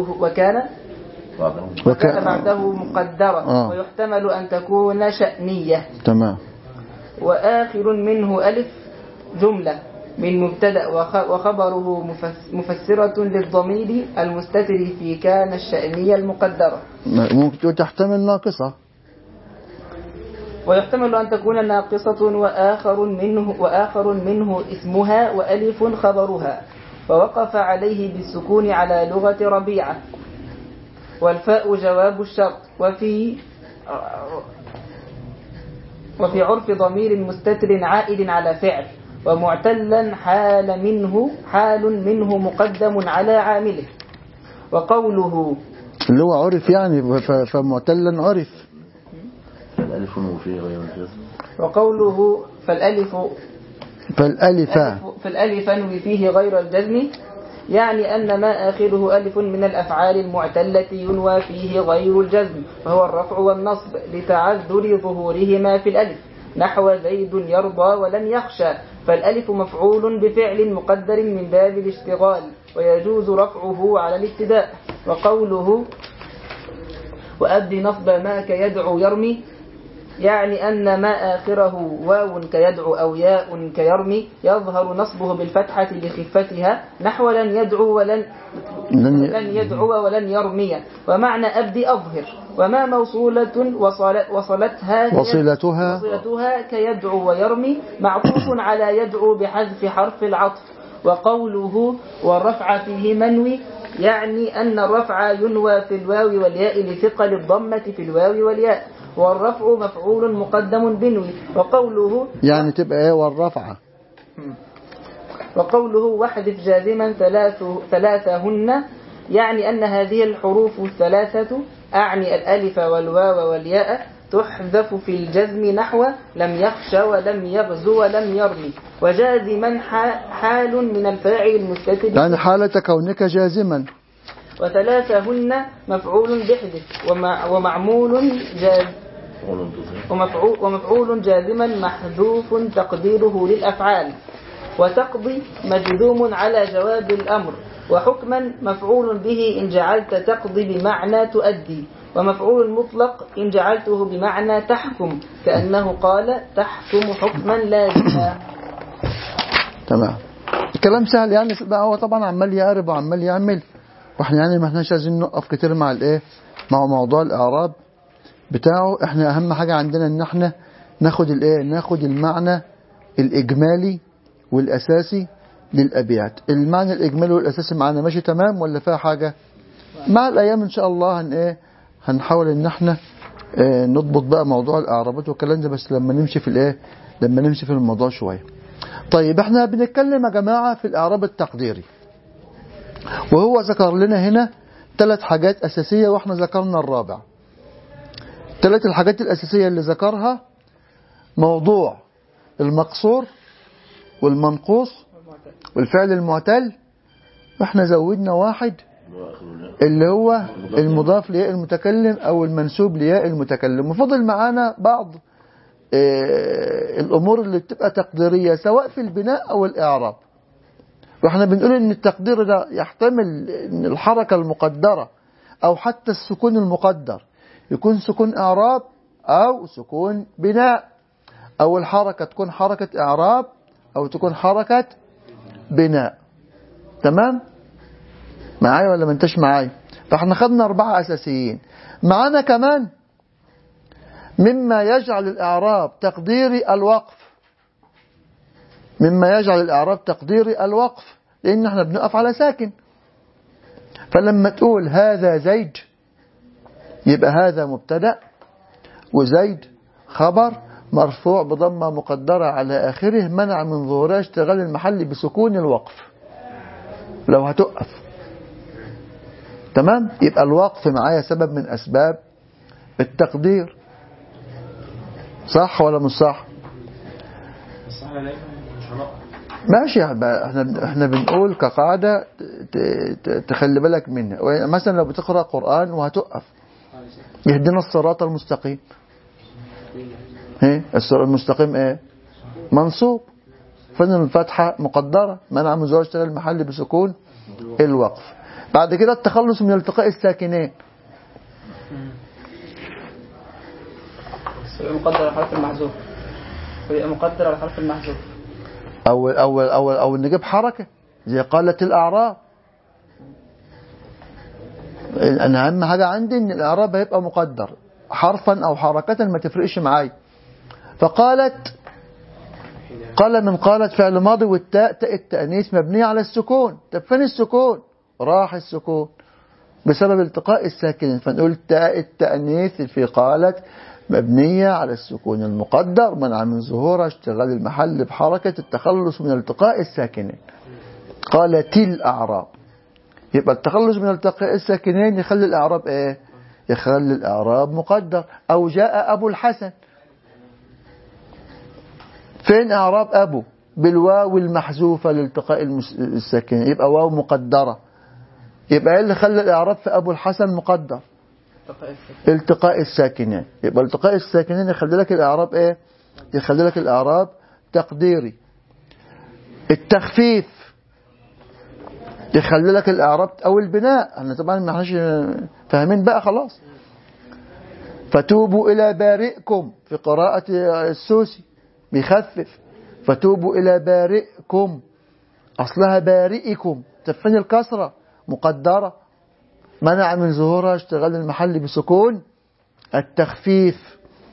B: بعده مقدرة، ويحتمل أن تكون شأنية.
A: تمام.
B: وآخر منه ألف جملة من مبتدأ وخبره مفسرة للضمير المستتر في كان الشأنية المقدرة.
A: ممكن تحتمل ناقصة،
B: ويحتمل أن تكون ناقصة وآخر منه اسمها وألف خبرها، ووقف عليه بالسكون على لغة ربيعة، والفاء جواب الشرط. وفي عرف ضمير مستتر عائد على فعل، ومعتلا حال منه مقدم على عامله. وقوله
A: اللي هو عرف يعني فمعتلا عرف.
D: الألف وفيه غير الجزم.
B: وقوله فالألف نوي فيه غير الجزم، يعني أن ما آخره ألف من الأفعال المعتلة ينوى فيه غير الجزم، وهو الرفع والنصب لتعذر ظهورهما في الألف، نحو زيد يرضى ولن يخشى، فالألف مفعول بفعل مقدر من باب الاشتغال، ويجوز رفعه على الابتداء. وقوله وأبدي نصب ما كيدعو يرمي، يعني أن ما آخره واو كيدعو أو ياء كيرمي يظهر نصبه بالفتحة لخفتها، نحو لن يدعو ولن يرمي. ومعنى أبدي أظهر، وما موصولة وصلتها كيدعو ويرمي معطوف على يدعو بحذف حرف العطف. وقوله والرفع فيه منوي، يعني أن الرفع ينوى في الواو والياء لثقل الضمة في الواو والياء، والرفع مفعول مقدم بنوي. وقوله
A: يعني تبقى ايه والرفعة.
B: وقوله واحذف جازما ثلاثهن، يعني أن هذه الحروف الثلاثة أعني الألف والواو والياء تحذف في الجزم، نحو لم يخش ولم يغزو ولم يرمي. وجازما حال من الفاعل المستتر،
A: يعني حالة كونك جازما.
B: وثلاثهن مفعول بحذف ومفعول جازما محذوف تقديره للأفعال. وتقضي مجزوم على جواب الأمر، وحكما مفعول به إن جعلت تقضي بمعنى تؤدي، ومفعول مطلق إن جعلته بمعنى تحكم، كأنه قال تحكم حكما لازما.
A: تمام. الكلام سهل يعني، هو طبعا عمال يقرب وعمال يعمل، واحنا يعني ما احناش عايزين نقف كتير مع مع موضوع الإعراب بتاعه. احنا اهم حاجة عندنا ان احنا ناخد المعنى الإجمالي والأساسي للأبيات. المعنى الإجمالي والأساسي معنا ماشي تمام ولا فيها حاجة؟ مع الأيام إن شاء الله هنحاول إن احنا نضبط بقى موضوع الإعرابات والكلام ده، بس لما نمشي في لما نمشي في الموضوع شوية. طيب احنا بنتكلم يا جماعة في الإعراب التقديري، وهو ذكر لنا هنا 3 حاجات أساسية وإحنا ذكرنا الرابع. 3 الحاجات الأساسية اللي ذكرها موضوع المقصور والمنقوص والفعل المعتل، وإحنا زودنا واحد اللي هو المضاف لياء المتكلم أو المنسوب لياء المتكلم. وفضل معانا بعض الأمور اللي بتبقى تقديرية سواء في البناء أو الإعراب. واحنا بنقول ان التقدير ده يحتمل ان الحركة المقدرة او حتى السكون المقدر يكون سكون اعراب او سكون بناء، او الحركة تكون حركة اعراب او تكون حركة بناء. تمام معايا ولا ما انتش معايا؟ فاحنا خدنا 4 اساسيين. معانا كمان مما يجعل الاعراب تقديري الوقف، مما يجعل الإعراب تقديري الوقف، لأن احنا بنقف على ساكن. فلما تقول هذا زيد يبقى هذا مبتدأ وزيد خبر مرفوع بضمة مقدرة على آخره منع من ظهورها اشتغال المحل بسكون الوقف لو هتقف. تمام؟ يبقى الوقف معايا سبب من أسباب التقدير. صح ولا مش صح؟
C: صح ولا مش هنقف؟
A: ماشي. احنا بنقول كقاعدة تخلي بالك منها. مثلا لو بتقرأ قرآن وهتقف يهدنا الصراط المستقيم، الصراط المستقيم ايه؟ منصوب، فإن الفتحة مقدرة منع من ظهور اشتغال المحل بسكون الوقف. بعد كده التخلص من التقاء الساكنين،
B: مقدر على الحرف المحذوف، مقدر على الحرف المحذوف،
A: أو نجيب حركة زي قالت الأعراب. أنا أهم حاجة عندي إن الإعراب هيبقى مقدر حرفا أو حركة ما تفرقش معايا. فقالت، قال من قالت فعل ماضي والتاء تاء التأنيث مبنية على السكون. طب فين السكون؟ راح السكون بسبب التقاء الساكنين، فنقول تاء التأنيث في قالت مبنية على السكون المقدر منع من ظهورها اشتغال المحل بحركة التخلص من التقاء الساكنين. قالت الأعراب، يبقى التخلص من التقاء الساكنين يخلي الأعراب ايه؟ يخلي الأعراب مقدر. أو جاء أبو الحسن، فين أعراب أبو؟ بالواو المحذوفة لالتقاء الساكنين، يبقى واو مقدرة. يبقى ايه اللي خلى الإعراب في أبو الحسن مقدر؟ التقاء الساكنين. يبقى التقاء الساكنين يخلي لك الإعراب ايه؟ يخلي لك الإعراب تقديري. التخفيف يخلي لك الإعراب أو البناء. احنا طبعا ما احناش فاهمين بقى خلاص. فتوبوا إلى بارئكم في قراءة السوسي بيخفف، فتوبوا إلى بارئكم أصلها بارئكم، تفني الكسرة مقدرة منع من ظهورها اشتغال المحل بسكون التخفيف.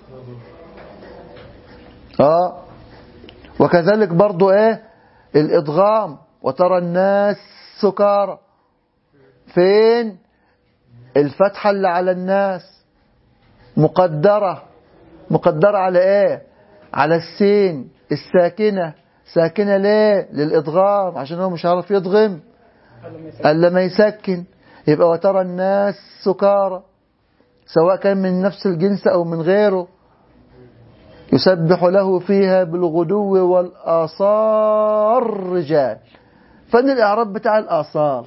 A: وكذلك برضو ايه؟ الإدغام، وترى الناس سكارى، فين؟ الفتحة اللي على الناس مقدرة على ايه؟ على السين الساكنة. ساكنة ليه؟ للإدغام، عشان هو مش عارف يدغم ألا ما يسكن. يبقى وترى الناس سكارى سواء كان من نفس الجنس أو من غيره يسبح له فيها بالغدو والآصال رجال. فإن الإعراب بتاع الآصال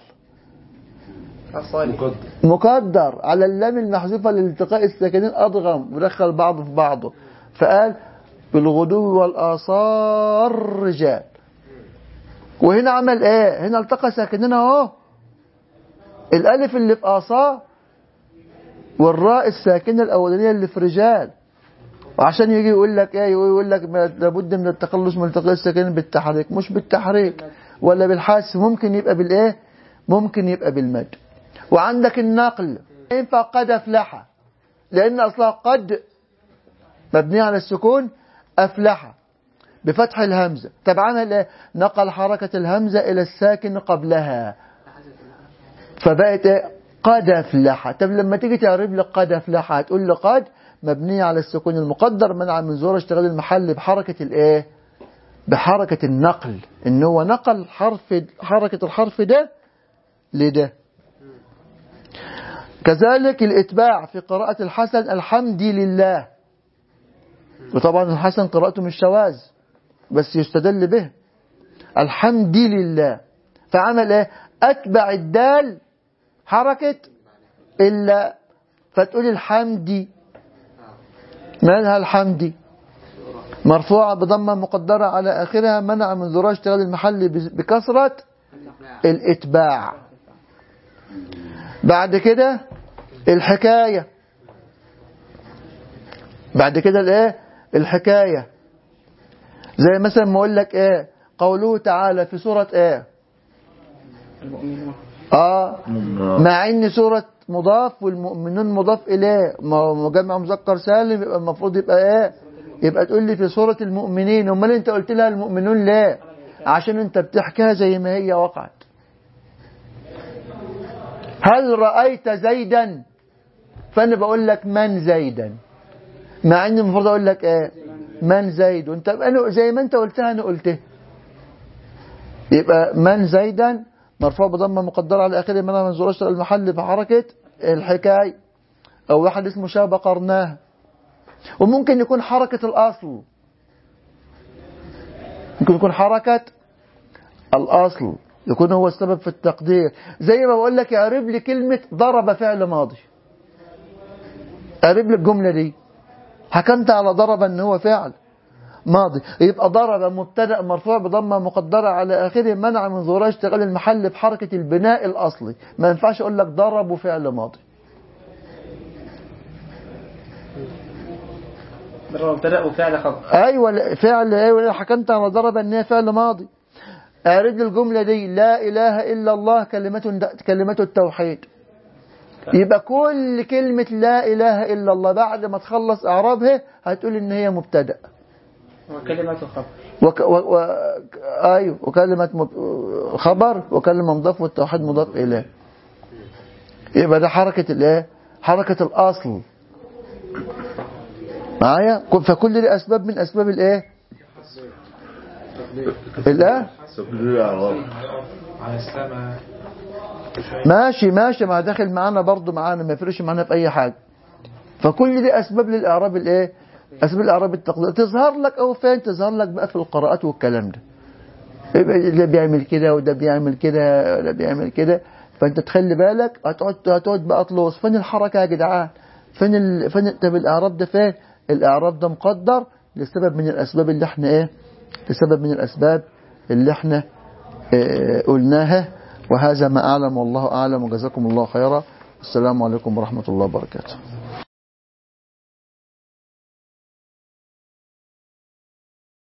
A: مقدر على اللام المحذوفة لالتقاء الساكنين، أضغم ودخل بعضه في بعضه، فقال بالغدو والآصال رجال. وهنا عمل ايه؟ هنا التقى ساكنين اهو، الالف اللي في آصا والراء الساكنة الاولانية اللي في رجال. وعشان يجي يقول لك ايه؟ يقول لك لابد من التخلص من التقاء الساكنين بالتحريك. مش بالتحريك ولا بالحذف، ممكن يبقى بالايه؟ ممكن يبقى بالمد. وعندك النقل ينفع قد أفلح، لأن أصلها قد مبنية على السكون أفلح بفتح الهمزة. طبعا نقل حركة الهمزة إلى الساكن قبلها فبقت قد أفلح. طب لما تيجي تعرب لك قد أفلح هتقول لي قد مبنية على السكون المقدر منع من ظهور اشتغال المحل بحركة الايه؟ بحركة النقل، ان هو نقل حركة الحرف ده لده. كذلك الاتباع في قراءة الحسن الحمد لله، وطبعا الحسن قراءته مش شواذ بس يستدل به، الحمد لله، فعمل ايه؟ اتبع الدال حركة إلا، فتقول الحمدي، مالها الحمدي؟ مرفوعة بضمة مقدرة على آخرها منع من ظهور اشتغال المحل بكثرة الاتباع. بعد كده الحكاية، بعد كده الايه؟ الحكاية، زي مثلا ما اقول لك ايه؟ قوله تعالى في سورة ايه؟
B: المؤمنون.
A: مع ان سورة مضاف والمؤمنون مضاف اليه، مجمع مذكر سالم، يبقى المفروض يبقى ايه؟ يبقى تقول لي في سورة المؤمنين. امال انت قلت لها المؤمنون ليه؟ عشان انت بتحكيها زي ما هي وقعت. هل رأيت زيدا؟ فانا بقول لك من زيدا، مع ان المفروض اقول لك ايه؟ من زيد، وانت انا زي ما انت قلتها انا قلتها. يبقى من زيدا مرفوع بضمه مقدره على اخره منع من ظهور اشتغال المحل بحركه الحكايه، او واحد اسمه شابه قرناه. وممكن يكون حركه الاصل، ممكن يكون حركه الاصل يكون هو السبب في التقدير. زي ما بقول لك اعرب لي كلمه ضرب فعل ماضي، اعرب لي الجمله دي، حكمت على ضرب ان هو فعل ماضي، يبقى ضرب مبتدا مرفوع بضمه مقدره على اخره منع من ظهور اشتغال المحل بحركه البناء الاصلي. ما ينفعش اقول لك ضرب وفعل ماضي.
B: ضرب مبتدا وفعل خبر.
A: ايوه فعل، ايوه حكمت على ضرب ان هي فعل ماضي. اعرض لي الجمله دي، لا اله الا الله كلمه التوحيد. يبقى كل كلمه لا اله الا الله بعد ما تخلص اعرابها هتقول ان هي مبتدا
B: وكلمة خبر
A: ايوه، وكلمة خبر، وكلمة مضاف، والتوحيد مضاف إليه. يبقى ده حركة الايه؟ حركة الأصل معايا. فكل دي أسباب من أسباب الايه؟ الايه؟
C: على السماء
A: ماشي ما داخل معانا برضو، معانا ما يفرقش معانا في أي حاجة. فكل دي أسباب للإعراب الايه؟ أسباب الإعراب التقدير تظهر لك أو فين؟ تظهر لك بقى في القراءات والكلام ده، ده بيعمل كده وده بيعمل كده وده بيعمل كده. فأنت تخلي بالك، هتقعد بقى تلوص فين الحركة يا جدعان، فين طب الإعراب ده فين؟ الإعراب ده مقدر لسبب من الأسباب اللي احنا ايه؟ لسبب من الأسباب اللي احنا قلناها. وهذا ما أعلم والله أعلم، وجزاكم الله خيرا. السلام عليكم ورحمة الله وبركاته.